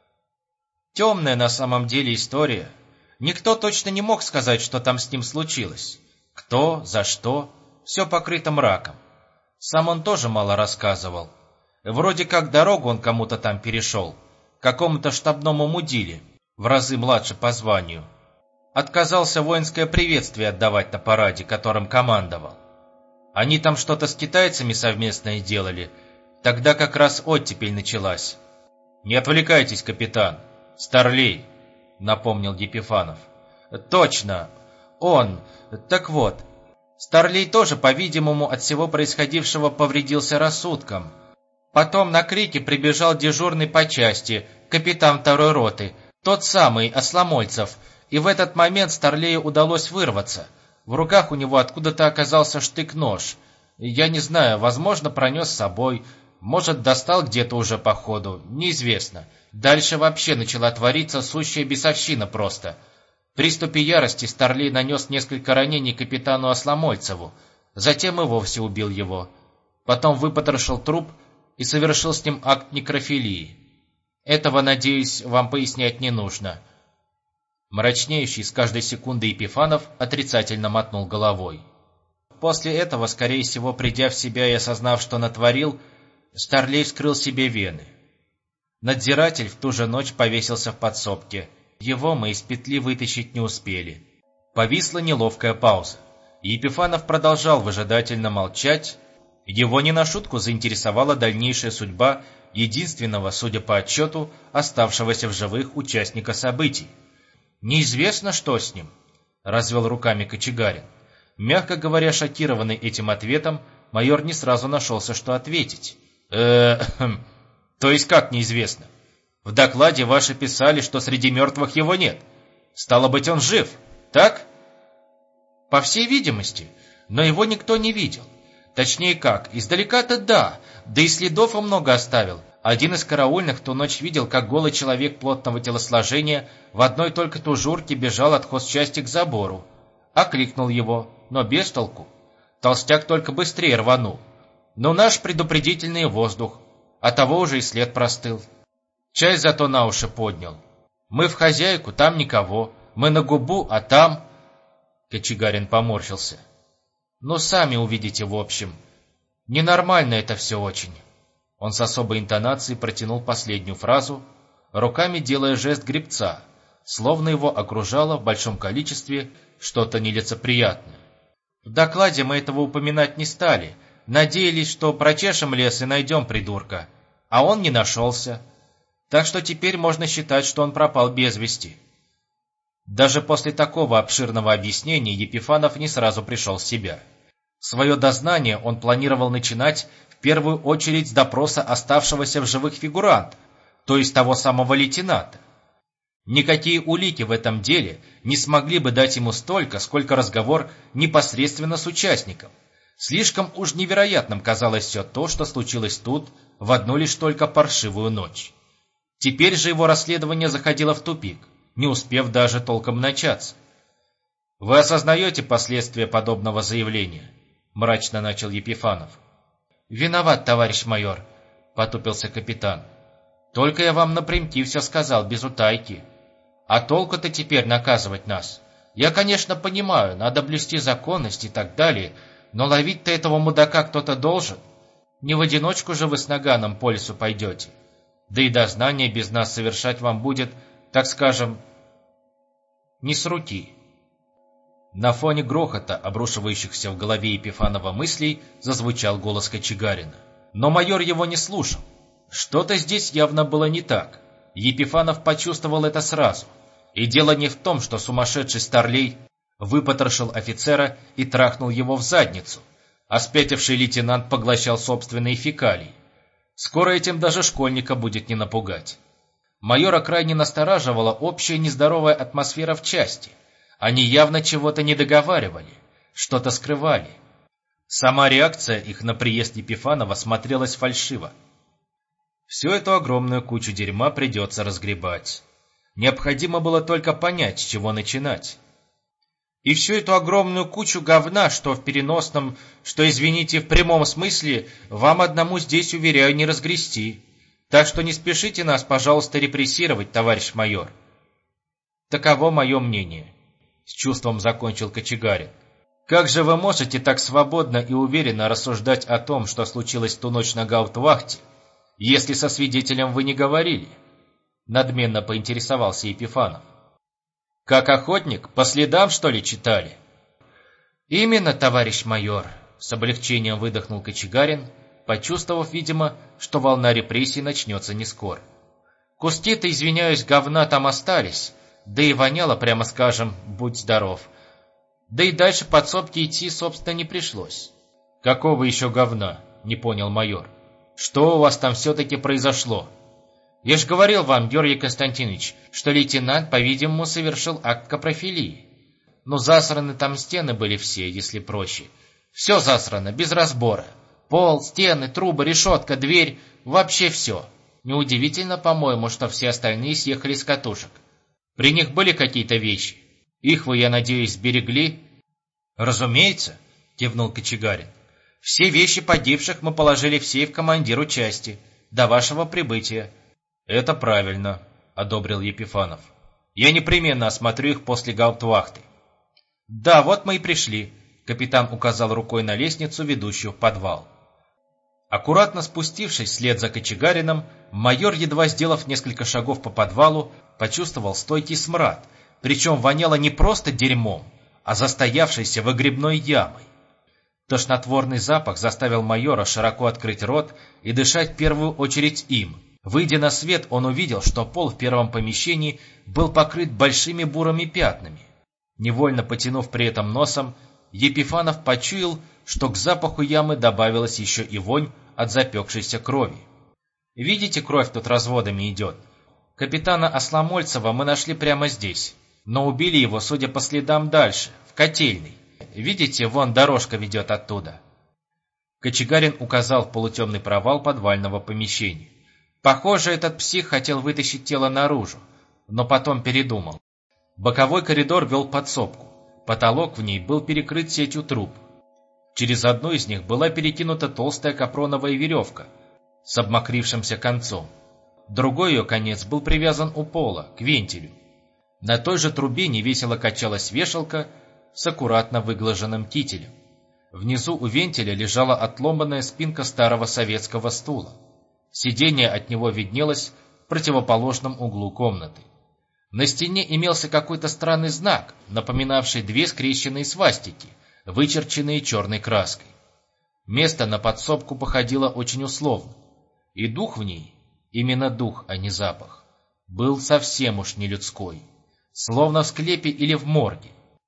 Темная на самом деле история. Никто точно не мог сказать, что там с ним случилось. Кто, за что, все покрыто мраком. Сам он тоже мало рассказывал. Вроде как дорогу он кому-то там перешел, какому-то штабному мудиле, в разы младше по званию. Отказался воинское приветствие отдавать на параде, которым командовал. Они там что-то с китайцами совместное делали, тогда как раз оттепель началась. «Не отвлекайтесь, капитан. Старлей», — напомнил Епифанов. «Точно, он. Так вот, Старлей тоже, по-видимому, от всего происходившего повредился рассудком. Потом на крики прибежал дежурный по части, капитан второй роты, тот самый, Осломольцев, и в этот момент Старлею удалось вырваться. В руках у него откуда-то оказался штык-нож. Я не знаю, возможно, пронес с собой, может, достал где-то уже по ходу, неизвестно. Дальше вообще начала твориться сущая бесовщина просто. В приступе ярости Старлей нанес несколько ранений капитану Осломольцеву. Затем и вовсе убил его. Потом выпотрошил труп и совершил с ним акт некрофилии. Этого, надеюсь, вам пояснять не нужно». Мрачнеющий с каждой секунды Епифанов отрицательно мотнул головой. После этого, скорее всего, придя в себя и осознав, что натворил, Старлей вскрыл себе вены. Надзиратель в ту же ночь повесился в подсобке. Его мы из петли вытащить не успели. Повисла неловкая пауза. Епифанов продолжал выжидательно молчать. Его не на шутку заинтересовала дальнейшая судьба единственного, судя по отчету, оставшегося в живых участника событий. «Неизвестно, что с ним», — развел руками Кочегарин. Мягко говоря, шокированный этим ответом, майор не сразу нашелся, что ответить. То есть как неизвестно? В докладе ваши писали, что среди мертвых его нет. Стало быть, он жив, так?» «По всей видимости, но его никто не видел. Точнее как, издалека-то да, да и следов он много оставил. Один из караульных в ту ночь видел, как голый человек плотного телосложения в одной только тужурке бежал от хозчасти к забору. Окликнул его, но без толку. Толстяк только быстрее рванул. Но наш предупредительный воздух, а того уже и след простыл. Чай зато на уши поднял. Мы в хозяйку, там никого. Мы на губу, а там...» Кочегарин поморщился. «Ну, сами увидите, в общем. Ненормально это все очень». Он с особой интонацией протянул последнюю фразу, руками делая жест гребца, словно его окружало в большом количестве что-то нелицеприятное. «В докладе мы этого упоминать не стали. Надеялись, что прочешем лес и найдем придурка. А он не нашелся. Так что теперь можно считать, что он пропал без вести». Даже после такого обширного объяснения Епифанов не сразу пришел в себя. Свое дознание он планировал начинать в первую очередь с допроса оставшегося в живых фигуранта, то есть того самого лейтенанта. Никакие улики в этом деле не смогли бы дать ему столько, сколько разговор непосредственно с участником. Слишком уж невероятным казалось все то, что случилось тут в одну лишь только паршивую ночь. Теперь же его расследование заходило в тупик, не успев даже толком начаться. «Вы осознаете последствия подобного заявления?» — мрачно начал Епифанов. «Виноват, товарищ майор», — потупился капитан. «Только я вам напрямки все сказал, без утайки. А толку-то теперь наказывать нас? Я, конечно, понимаю, надо блюсти законность и так далее, но ловить-то этого мудака кто-то должен. Не в одиночку же вы с наганом по лесу пойдете. Да и дознание без нас совершать вам будет, так скажем, не с руки». На фоне грохота, обрушивающихся в голове Епифанова мыслей, зазвучал голос Кочегарина. Но майор его не слушал. Что-то здесь явно было не так. Епифанов почувствовал это сразу. И дело не в том, что сумасшедший Старлей выпотрошил офицера и трахнул его в задницу, а спятивший лейтенант поглощал собственные фекалии. Скоро этим даже школьника будет не напугать. Майора крайне настораживала общая нездоровая атмосфера в части. Они явно чего-то не договаривали, что-то скрывали. Сама реакция их на приезд Епифанова смотрелась фальшиво. Всю эту огромную кучу дерьма придется разгребать. Необходимо было только понять, с чего начинать. И всю эту огромную кучу говна, что в переносном, что, извините, в прямом смысле, вам одному здесь, уверяю, не разгрести. Так что не спешите нас, пожалуйста, репрессировать, товарищ майор. Таково мое мнение. С чувством закончил Кочегарин. Как же вы можете так свободно и уверенно рассуждать о том, что случилось ту ночь на гауптвахте, если со свидетелем вы не говорили? Надменно поинтересовался Епифанов. Как охотник, по следам, что ли, читали? Именно, товарищ майор, с облегчением выдохнул Кочегарин, почувствовав, видимо, что волна репрессий начнется не скоро. Куски-то, извиняюсь, говна там остались, да и воняло, прямо скажем, будь здоров. Да и дальше подсобки идти, собственно, не пришлось. Какого еще говна? Не понял майор. Что у вас там все-таки произошло? Я ж говорил вам, Георгий Константинович, что лейтенант, по-видимому, совершил акт капрофилии. Ну, засраны там стены были все, если проще. Все засрано, без разбора. Пол, стены, трубы, решетка, дверь, вообще все. Неудивительно, по-моему, что все остальные съехали с катушек. При них были какие-то вещи? Их вы, я надеюсь, сберегли? Разумеется. — кивнул Кочегарин. «Все вещи погибших мы положили в сейф командиру части до вашего прибытия». «Это правильно», — одобрил Епифанов. «Я непременно осмотрю их после гауптвахты». «Да, вот мы и пришли», — капитан указал рукой на лестницу, ведущую в подвал. Аккуратно спустившись вслед за Кочегарином, майор, едва сделав несколько шагов по подвалу, почувствовал стойкий смрад, причем воняло не просто дерьмом, а застоявшейся выгребной ямой. Тошнотворный запах заставил майора широко открыть рот и дышать в первую очередь им. Выйдя на свет, он увидел, что пол в первом помещении был покрыт большими бурыми пятнами. Невольно потянув при этом носом, Епифанов почуял, что к запаху ямы добавилась еще и вонь от запекшейся крови. «Видите, кровь тут разводами идет? Капитана Осломольцева мы нашли прямо здесь, но убили его, судя по следам, дальше, в котельной. Видите, вон дорожка ведет оттуда». Кочегарин указал в полутемный провал подвального помещения. Похоже, этот псих хотел вытащить тело наружу, но потом передумал. Боковой коридор вел в подсобку. Потолок в ней был перекрыт сетью труб. Через одну из них была перекинута толстая капроновая веревка с обмокрившимся концом. Другой ее конец был привязан у пола, к вентилю. На той же трубе невесело качалась вешалка с аккуратно выглаженным кителем. Внизу у вентиля лежала отломанная спинка старого советского стула. Сиденье от него виднелось в противоположном углу комнаты. На стене имелся какой-то странный знак, напоминавший две скрещенные свастики, вычерченные черной краской. Место на подсобку походило очень условно, и дух в ней, именно дух, а не запах, был совсем уж не людской, словно в склепе или в морге.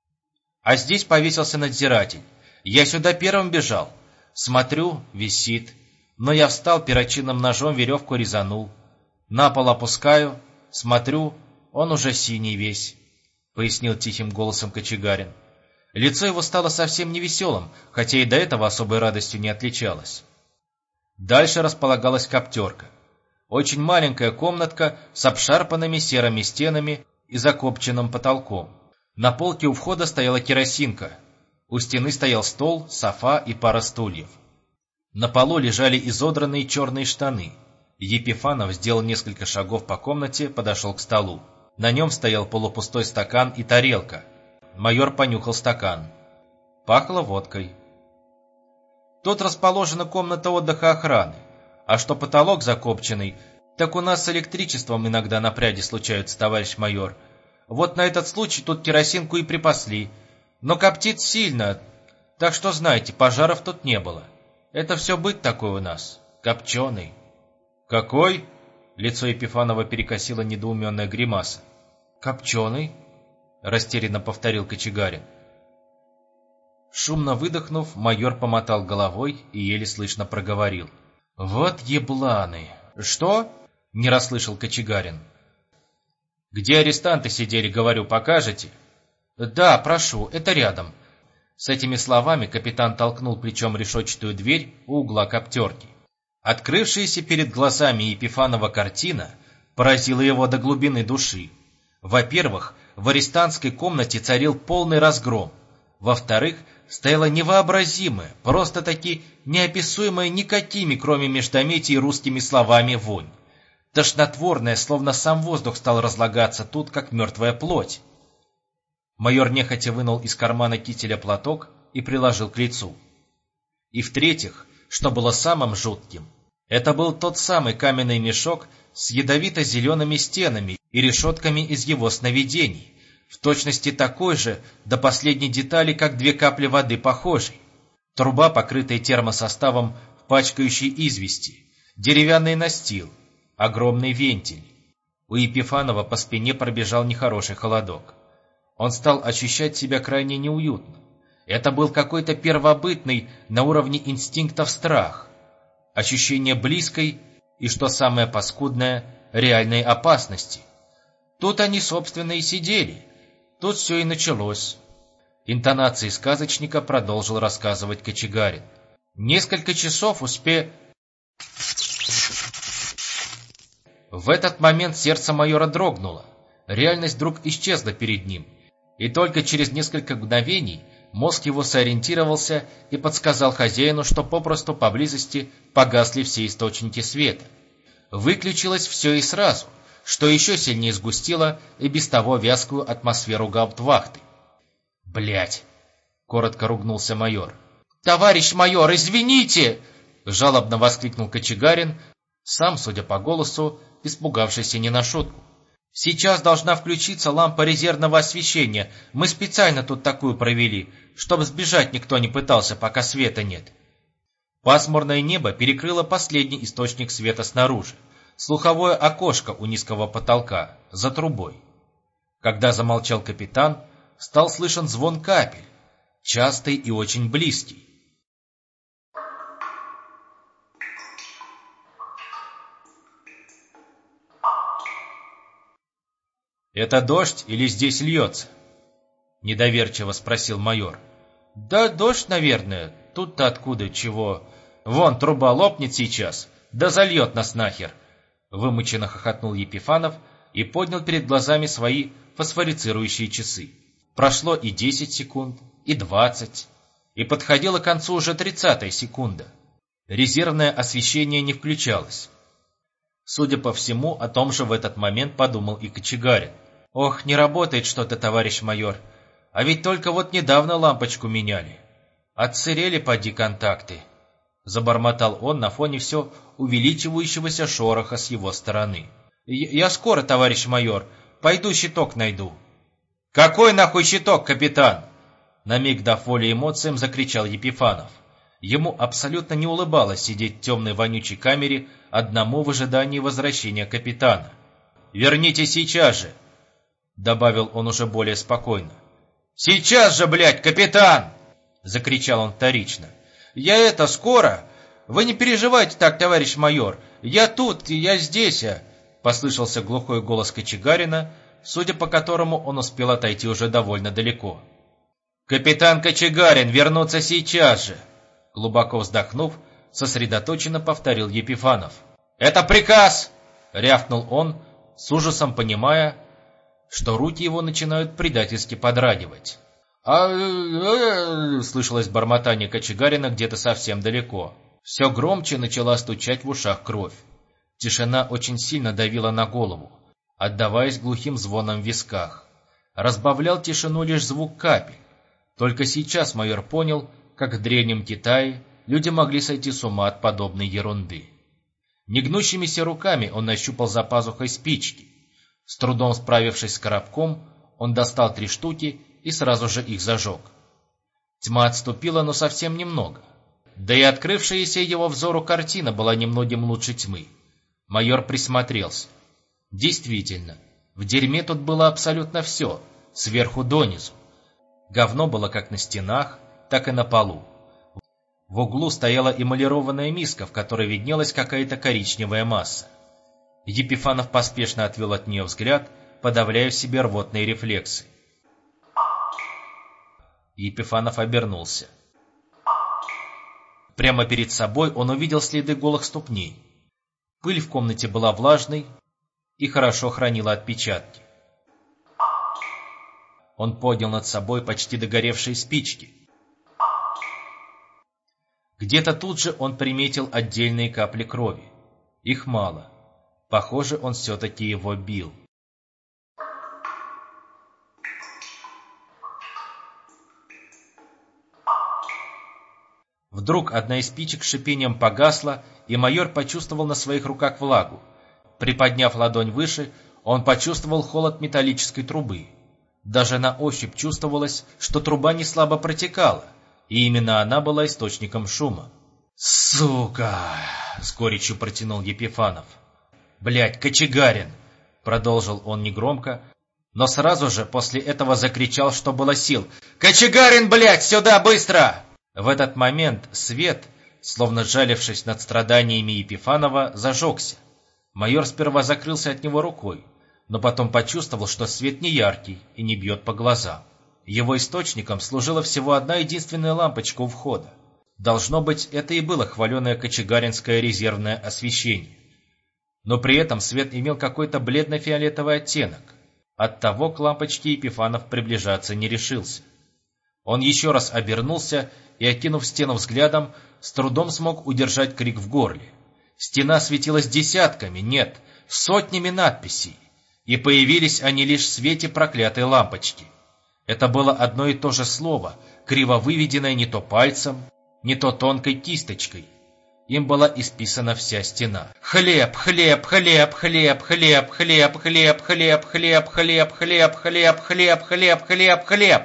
А здесь повесился надзиратель. Я сюда первым бежал. Смотрю, висит. Но я встал, перочинным ножом веревку резанул. На пол опускаю, смотрю, он уже синий весь, — пояснил тихим голосом Кочегарин. Лицо его стало совсем невеселым, хотя и до этого особой радостью не отличалось. Дальше располагалась коптерка. Очень маленькая комнатка с обшарпанными серыми стенами и закопченным потолком. На полке у входа стояла керосинка. У стены стоял стол, софа и пара стульев. На полу лежали изодранные черные штаны. Епифанов сделал несколько шагов по комнате, подошел к столу. На нем стоял полупустой стакан и тарелка. Майор понюхал стакан. Пахло водкой. Тут расположена комната отдыха охраны. А что потолок закопченный, так у нас с электричеством иногда напряги случаются, товарищ майор. Вот на этот случай тут керосинку и припасли. Но коптит сильно, так что, знаете, пожаров тут не было. Это все быт такой у нас, копченый. «Какой?» — лицо Епифанова перекосило недоуменная гримаса. «Копченый?» — растерянно повторил Кочегарин. Шумно выдохнув, майор помотал головой и еле слышно проговорил. «Вот ебланы!» «Что?» — не расслышал Кочегарин. «Где арестанты сидели, говорю, покажете?» «Да, прошу, это рядом». С этими словами капитан толкнул плечом решетчатую дверь у угла коптерки. Открывшаяся перед глазами Епифанова картина поразила его до глубины души. Во-первых, в арестантской комнате царил полный разгром. Во-вторых, стояла невообразимая, просто-таки неописуемая никакими, кроме междометий, русскими словами вонь. Тошнотворная, словно сам воздух стал разлагаться тут, как мертвая плоть. Майор нехотя вынул из кармана кителя платок и приложил к лицу. И в-третьих, что было самым жутким, это был тот самый каменный мешок с ядовито-зелеными стенами и решетками из его сновидений, в точности такой же, до последней детали, как две капли воды похожей. Труба, покрытая термосоставом в пачкающей извести, деревянный настил, огромный вентиль. У Епифанова по спине пробежал нехороший холодок. Он стал ощущать себя крайне неуютно. Это был какой-то первобытный на уровне инстинктов страх. Ощущение близкой и, что самое паскудное, реальной опасности. Тут они, собственно, и сидели. Тут все и началось. Интонацией сказочника продолжил рассказывать Кочегарин. Несколько часов В этот момент сердце майора дрогнуло. Реальность вдруг исчезла перед ним. И только через несколько мгновений Мозг его сориентировался и подсказал хозяину, что попросту поблизости погасли все источники света. Выключилось все и сразу, что еще сильнее сгустило и без того вязкую атмосферу гауптвахты. «Блядь!» — коротко ругнулся майор. «Товарищ майор, извините!» — жалобно воскликнул Кочегарин, сам, судя по голосу, испугавшийся не на шутку. «Сейчас должна включиться лампа резервного освещения. Мы специально тут такую провели, чтобы сбежать никто не пытался, пока света нет». Пасмурное небо перекрыло последний источник света снаружи. Слуховое окошко у низкого потолка, за трубой. Когда замолчал капитан, стал слышен звон капель, частый и очень близкий. «Это дождь или здесь льется?» — недоверчиво спросил майор. «Да дождь, наверное. Тут-то откуда чего? Вон, труба лопнет сейчас, да зальет нас нахер!» Вымученно хохотнул Епифанов и поднял перед глазами свои фосфорицирующие часы. Прошло и 10 секунд, и 20, и подходила к концу уже 30-я секунда. Резервное освещение не включалось. Судя по всему, о том же в этот момент подумал и Кочегарин. «Ох, не работает что-то, товарищ майор. А ведь только вот недавно лампочку меняли. Отсырели поди контакты», — забормотал он на фоне все увеличивающегося шороха с его стороны. «Я скоро, товарищ майор. Пойду щиток найду». «Какой нахуй щиток, капитан?» На миг дав волю эмоциям, закричал Епифанов. Ему абсолютно не улыбалось сидеть в темной вонючей камере одному в ожидании возвращения капитана. «Верните сейчас же!» — добавил он уже более спокойно. «Сейчас же, блядь, капитан!» — закричал он вторично. «Я это, скоро! Вы не переживайте так, товарищ майор! Я тут, я здесь!» — послышался глухой голос Кочегарина, судя по которому он успел отойти уже довольно далеко. «Капитан Кочегарин, вернуться сейчас же!» Глубоко вздохнув, сосредоточенно повторил Епифанов. «Это приказ!» — рявкнул он, с ужасом понимая, что руки его начинают предательски подрагивать. Слышалось бормотание Кочегарина где-то совсем далеко. Все громче начала стучать в ушах кровь. Тишина очень сильно давила на голову, отдаваясь глухим звоном в висках. Разбавлял тишину лишь звук капель. Только сейчас майор понял, как в Древнем Китае люди могли сойти с ума от подобной ерунды. Негнущимися руками он нащупал за пазухой спички. С трудом справившись с коробком, он достал 3 штуки и сразу же их зажег. Тьма отступила, но совсем немного. Да и открывшаяся его взору картина была немногим лучше тьмы. Майор присмотрелся. Действительно, в дерьме тут было абсолютно все, сверху донизу. Говно было как на стенах, так и на полу. В углу стояла эмалированная миска, в которой виднелась какая-то коричневая масса. Епифанов поспешно отвел от нее взгляд, подавляя в себе рвотные рефлексы. Епифанов обернулся. Прямо перед собой он увидел следы голых ступней. Пыль в комнате была влажной и хорошо хранила отпечатки. Он поднял над собой почти догоревшие спички. Где-то тут же он приметил отдельные капли крови. Их мало. Похоже, он все-таки его бил. Вдруг одна из спичек с шипением погасла, и майор почувствовал на своих руках влагу. Приподняв ладонь выше, он почувствовал холод металлической трубы. Даже на ощупь чувствовалось, что труба не слабо протекала, и именно она была источником шума. «Сука!» — с горечью протянул Епифанов. «Блядь, Кочегарин!» — продолжил он негромко, но сразу же после этого закричал, что было сил. «Кочегарин, блядь, сюда, быстро!» В этот момент свет, словно сжалившись над страданиями Епифанова, зажегся. Майор сперва закрылся от него рукой, но потом почувствовал, что свет не яркий и не бьет по глазам. Его источником служила всего одна единственная лампочка у входа. Должно быть, это и было хваленое кочегаринское резервное освещение. Но при этом свет имел какой-то бледно-фиолетовый оттенок. Оттого к лампочке Епифанов приближаться не решился. Он еще раз обернулся и, окинув стену взглядом, с трудом смог удержать крик в горле. Стена светилась десятками, нет, сотнями надписей, и появились они лишь в свете проклятой лампочки. Это было одно и то же слово, криво выведенное не то пальцем, не то тонкой кисточкой. Им была исписана вся стена. «Хлеб, хлеб, хлеб, хлеб, хлеб, хлеб, хлеб, хлеб, хлеб, хлеб, хлеб, хлеб, хлеб, хлеб, хлеб, хлеб!»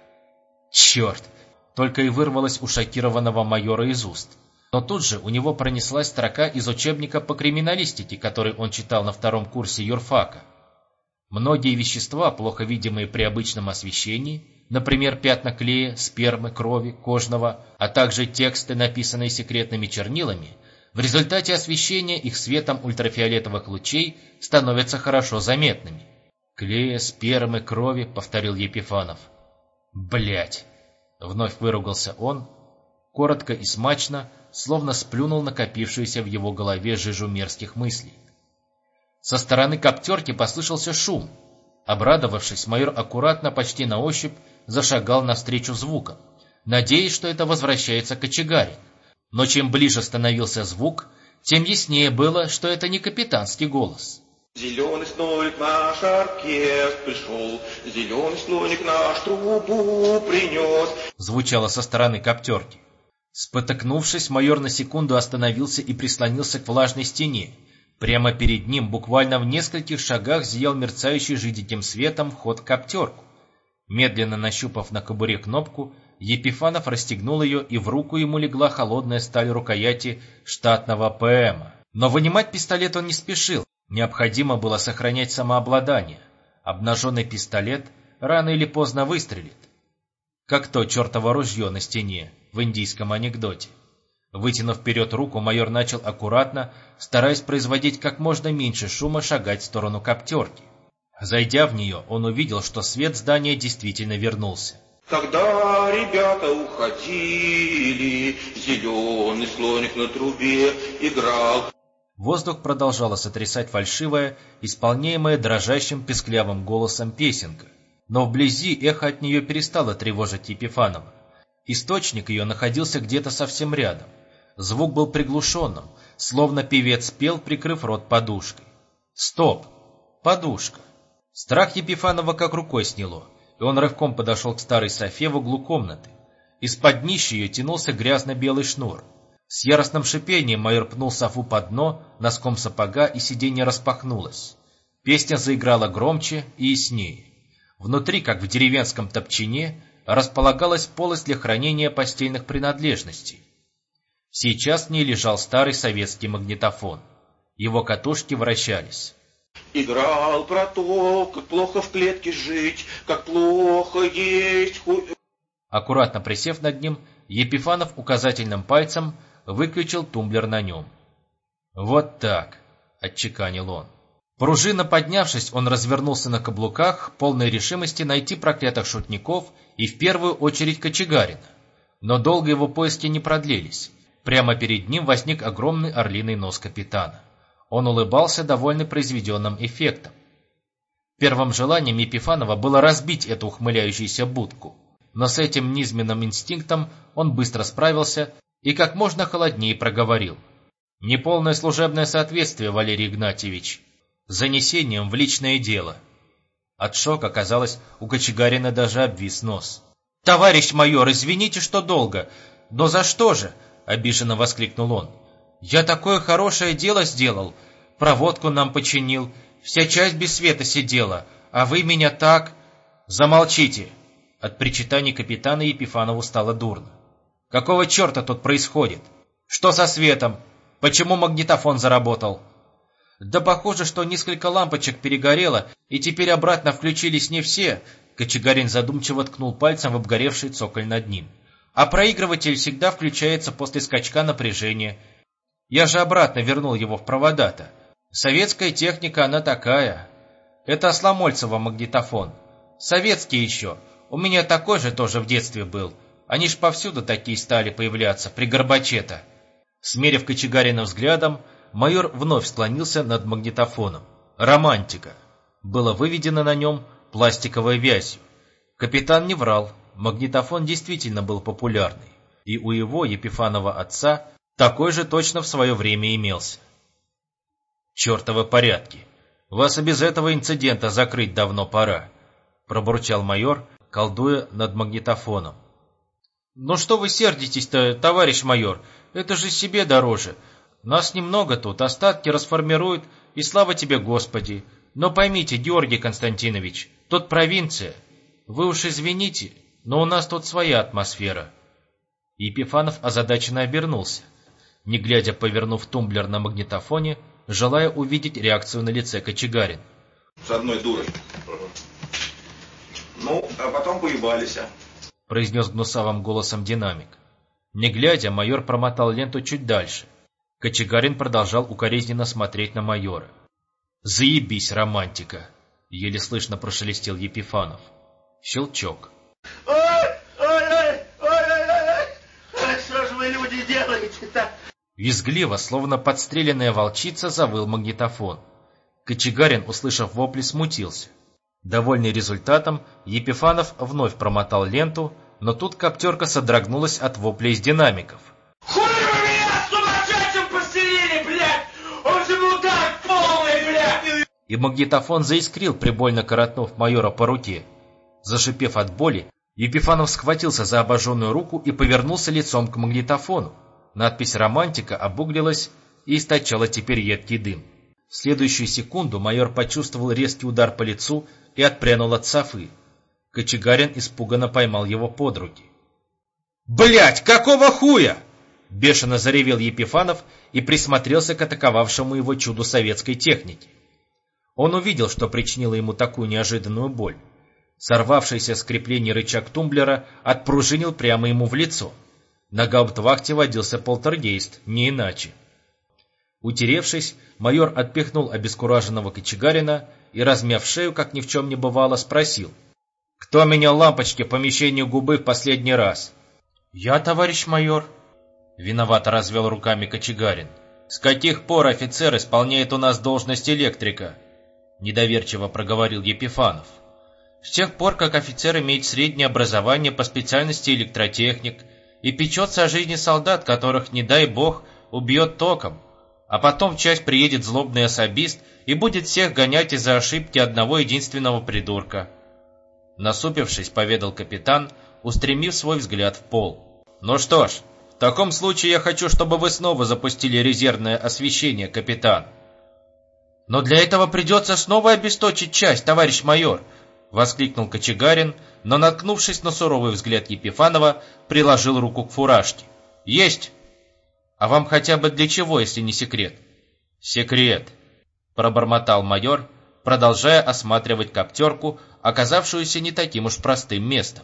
«Черт!» — только и вырвалось у шокированного майора из уст. Но тут же у него пронеслась строка из учебника по криминалистике, который он читал на 2-м курсе юрфака. Многие вещества, плохо видимые при обычном освещении, например, пятна клея, спермы, крови, кожного, а также тексты, написанные секретными чернилами, в результате освещения их светом ультрафиолетовых лучей становятся хорошо заметными. «Клея, спермы, крови», — повторил Епифанов. «Блядь!» — вновь выругался он, коротко и смачно, словно сплюнул накопившуюся в его голове жижу мерзких мыслей. Со стороны коптерки послышался шум. Обрадовавшись, майор аккуратно, почти на ощупь, зашагал навстречу звукам, надеясь, что это возвращается кочегарин. Но чем ближе становился звук, тем яснее было, что это не капитанский голос. «Зеленый слоник наш оркестр пришел, зеленый слоник наш трубу принес», звучало со стороны коптерки. Спотыкнувшись, майор на секунду остановился и прислонился к влажной стене. Прямо перед ним, буквально в нескольких шагах, зиял мерцающий жиденьким светом вход в коптерку. Медленно нащупав на кобуре кнопку, Епифанов расстегнул ее, и в руку ему легла холодная сталь рукояти штатного ПМа. Но вынимать пистолет он не спешил. Необходимо было сохранять самообладание. Обнаженный пистолет рано или поздно выстрелит. Как то чертово ружье на стене в индийском анекдоте. Вытянув вперед руку, майор начал аккуратно, стараясь производить как можно меньше шума, шагать в сторону коптерки. Зайдя в нее, он увидел, что свет здания действительно вернулся. «Когда ребята уходили, зеленый слоник на трубе играл». Воздух продолжала сотрясать фальшивая, исполняемая дрожащим песклявым голосом песенка. Но вблизи эхо от нее перестало тревожить Епифанова. Источник ее находился где-то совсем рядом. Звук был приглушенным, словно певец пел, прикрыв рот подушкой. Стоп! Подушка! Страх Епифанова как рукой сняло, и он рывком подошел к старой софе в углу комнаты. Из-под днища ее тянулся грязно-белый шнур. С яростным шипением майор пнул софу под дно носком сапога, и сиденье распахнулось. Песня заиграла громче и яснее. Внутри, как в деревенском топчине, располагалась полость для хранения постельных принадлежностей. Сейчас в ней лежал старый советский магнитофон. Его катушки вращались. «Играл про то, как плохо в клетке жить, как плохо есть...» Аккуратно присев над ним, Епифанов указательным пальцем выключил тумблер на нем. «Вот так», — отчеканил он. Пружинно поднявшись, он развернулся на каблуках, полной решимости найти проклятых шутников и в первую очередь кочегарина. Но долго его поиски не продлились. Прямо перед ним возник огромный орлиный нос капитана. Он улыбался, довольный произведенным эффектом. Первым желанием Епифанова было разбить эту ухмыляющуюся будку. Но с этим низменным инстинктом он быстро справился и как можно холоднее проговорил. «Неполное служебное соответствие, Валерий Игнатьевич. Занесением в личное дело». От шока, казалось, у кочегарина даже обвис нос. «Товарищ майор, извините, что долго. Но за что же?» — обиженно воскликнул он. «Я такое хорошее дело сделал. Проводку нам починил. Вся часть без света сидела. А вы меня так...» «Замолчите!» От причитаний капитана Епифанову стало дурно. «Какого черта тут происходит? Что со светом? Почему магнитофон заработал?» «Да похоже, что несколько лампочек перегорело, и теперь обратно включились не все», — кочегарин задумчиво ткнул пальцем в обгоревший цоколь над ним. «А проигрыватель всегда включается после скачка напряжения. Я же обратно вернул его в провода-то. Советская техника, она такая. Это Осломольцева магнитофон. Советский еще. У меня такой же тоже в детстве был. Они ж повсюду такие стали появляться, при Горбаче-то». Смерив кочегарина взглядом, майор вновь склонился над магнитофоном. «Романтика». Было выведено на нем пластиковой вязью. Капитан не врал. магнитофон действительно был популярный, и у его, Епифанова отца, такой же точно в свое время имелся. «Чертовы порядки! Вас и без этого инцидента закрыть давно пора», — пробурчал майор, колдуя над магнитофоном. «Ну что вы сердитесь-то, товарищ майор? Это же себе дороже. Нас немного тут, остатки расформируют, и слава тебе, Господи. Но поймите, Георгий Константинович, тут провинция. Вы уж извините, но у нас тут своя атмосфера». Епифанов озадаченно обернулся, не глядя повернув тумблер на магнитофоне, желая увидеть реакцию на лице Кочегарина. С одной дурой. Ну, а потом поебались, произнес гнусавым голосом динамик. Не глядя, майор промотал ленту чуть дальше. Кочегарин продолжал укоризненно смотреть на майора. «Заебись, романтика!» — еле слышно прошелестел Епифанов. Щелчок. Ой-ой-ой! Что же вы, люди, делаете-то? Визгливо, словно подстреленная волчица, завыл магнитофон. Кочегарин, услышав вопли, смутился. Довольный результатом, Епифанов вновь промотал ленту, но тут коптерка содрогнулась от вопля из динамиков. Хуй вы меня сумасшедшим поселили, блядь! Он же мудак полный, блядь! И магнитофон заискрил, прибольно коротнув майора по руке. Зашипев от боли, Епифанов схватился за обожженную руку и повернулся лицом к магнитофону. Надпись «Романтика» обуглилась и источала теперь едкий дым. В следующую секунду майор почувствовал резкий удар по лицу и отпрянул от софы. Кочегарин испуганно поймал его под руки. «Блядь, какого хуя?» — бешено заревел Епифанов и присмотрелся к атаковавшему его чуду советской техники. Он увидел, что причинило ему такую неожиданную боль. Сорвавшийся с крепления рычаг тумблера отпружинил прямо ему в лицо. На гауптвахте водился полтергейст, не иначе. Утеревшись, майор отпихнул обескураженного Кочегарина и, размяв шею, как ни в чем не бывало, спросил: «Кто менял лампочки по помещению губы в последний раз?» «Я, товарищ майор», — виновато развел руками Кочегарин. «С каких пор офицер исполняет у нас должность электрика?» — недоверчиво проговорил Епифанов. «С тех пор, как офицер имеет среднее образование по специальности электротехник и печется о жизни солдат, которых, не дай бог, убьет током, а потом в часть приедет злобный особист и будет всех гонять из-за ошибки одного единственного придурка». Насупившись, поведал капитан, устремив свой взгляд в пол. «Ну что ж, в таком случае я хочу, чтобы вы снова запустили резервное освещение, капитан». «Но для этого придется снова обесточить часть, товарищ майор», — воскликнул Кочегарин, но, наткнувшись на суровый взгляд Епифанова, приложил руку к фуражке. «Есть! А вам хотя бы для чего, если не секрет?» «Секрет», — пробормотал майор, продолжая осматривать коптерку, оказавшуюся не таким уж простым местом.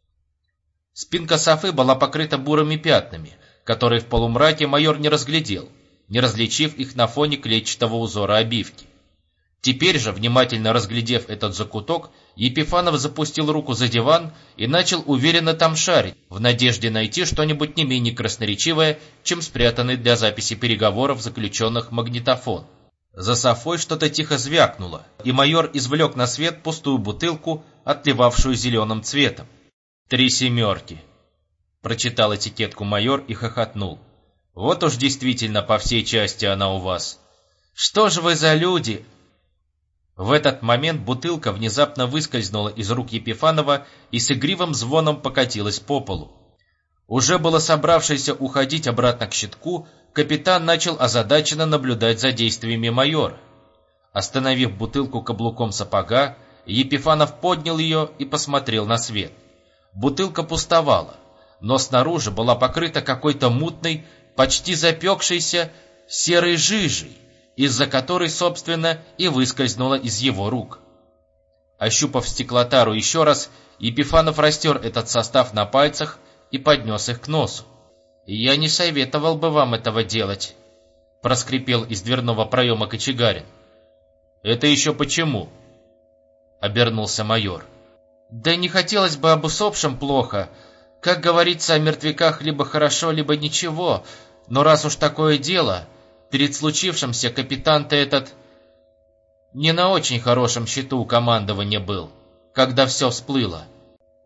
Спинка софы была покрыта бурыми пятнами, которые в полумраке майор не разглядел, не различив их на фоне клетчатого узора обивки. Теперь же, внимательно разглядев этот закуток, Епифанов запустил руку за диван и начал уверенно там шарить, в надежде найти что-нибудь не менее красноречивое, чем спрятанный для записи переговоров заключенных магнитофон. За софой что-то тихо звякнуло, и майор извлек на свет пустую бутылку, отливавшую зеленым цветом. «3 семерки», — прочитал этикетку майор и хохотнул. «Вот уж действительно по всей части она у вас. Что же вы за люди?» В этот момент бутылка внезапно выскользнула из рук Епифанова и с игривым звоном покатилась по полу. Уже было собравшийся уходить обратно к щитку, капитан начал озадаченно наблюдать за действиями майора. Остановив бутылку каблуком сапога, Епифанов поднял ее и посмотрел на свет. Бутылка пустовала, но снаружи была покрыта какой-то мутной, почти запекшейся серой жижей, из-за которой, собственно, и выскользнула из его рук. Ощупав стеклотару еще раз, Епифанов растер этот состав на пальцах и поднес их к носу. «Я не советовал бы вам этого делать», — проскрипел из дверного проема Кочегарин. «Это еще почему?» — обернулся майор. «Да не хотелось бы об усопшем плохо. Как говорится, о мертвяках либо хорошо, либо ничего. Но раз уж такое дело, перед случившимся капитан-то этот не на очень хорошем счету у командования был, когда все всплыло».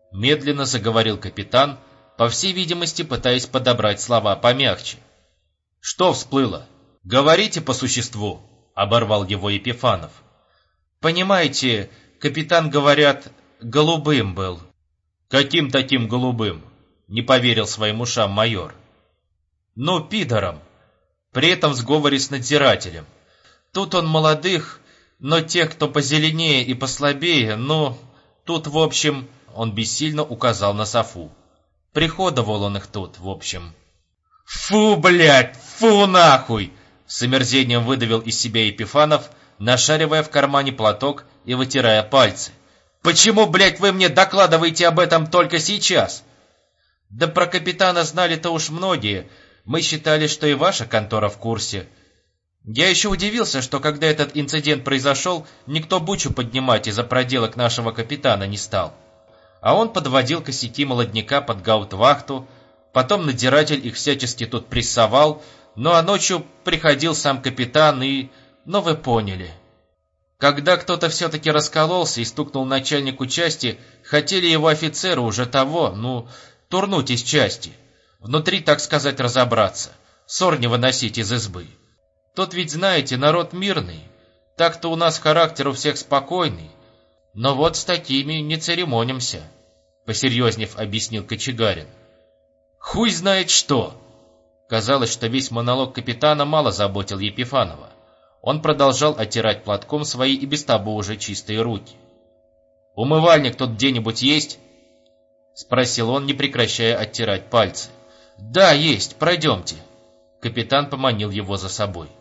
Медленно заговорил капитан, по всей видимости, пытаясь подобрать слова помягче. «Что всплыло? Говорите по существу», — оборвал его Епифанов. «Понимаете, капитан, говорят, голубым был». «Каким таким голубым?» — не поверил своим ушам майор. «Ну, пидором. При этом в сговоре с надзирателем. Тут он молодых, но тех, кто позеленее и послабее, ну, тут, в общем...» Он бессильно указал на Софу. «Приходовал он их тут, в общем». «Фу, блядь, фу нахуй!» С омерзением выдавил из себя Епифанов, нашаривая в кармане платок и вытирая пальцы. «Почему, блядь, вы мне докладываете об этом только сейчас?» «Да про капитана знали-то уж многие. Мы считали, что и ваша контора в курсе. Я еще удивился, что когда этот инцидент произошел, никто бучу поднимать из-за проделок нашего капитана не стал. А он подводил косяки молодняка под гауптвахту, потом надзиратель их всячески тут прессовал, ну а ночью приходил сам капитан и... ну вы поняли. Когда кто-то все-таки раскололся и стукнул начальнику части, хотели его офицеры уже того, ну, турнуть из части. Внутри, так сказать, разобраться, ссор не выносить из избы. Тут ведь, знаете, народ мирный, так-то у нас характер у всех спокойный. Но вот с такими не церемонимся», — посерьезнев объяснил Кочегарин. «Хуй знает что!» Казалось, что весь монолог капитана мало заботил Епифанова. Он продолжал оттирать платком свои и без того уже чистые руки. «Умывальник тут где-нибудь есть?» — спросил он, не прекращая оттирать пальцы. «Да, есть, пройдемте». Капитан поманил его за собой.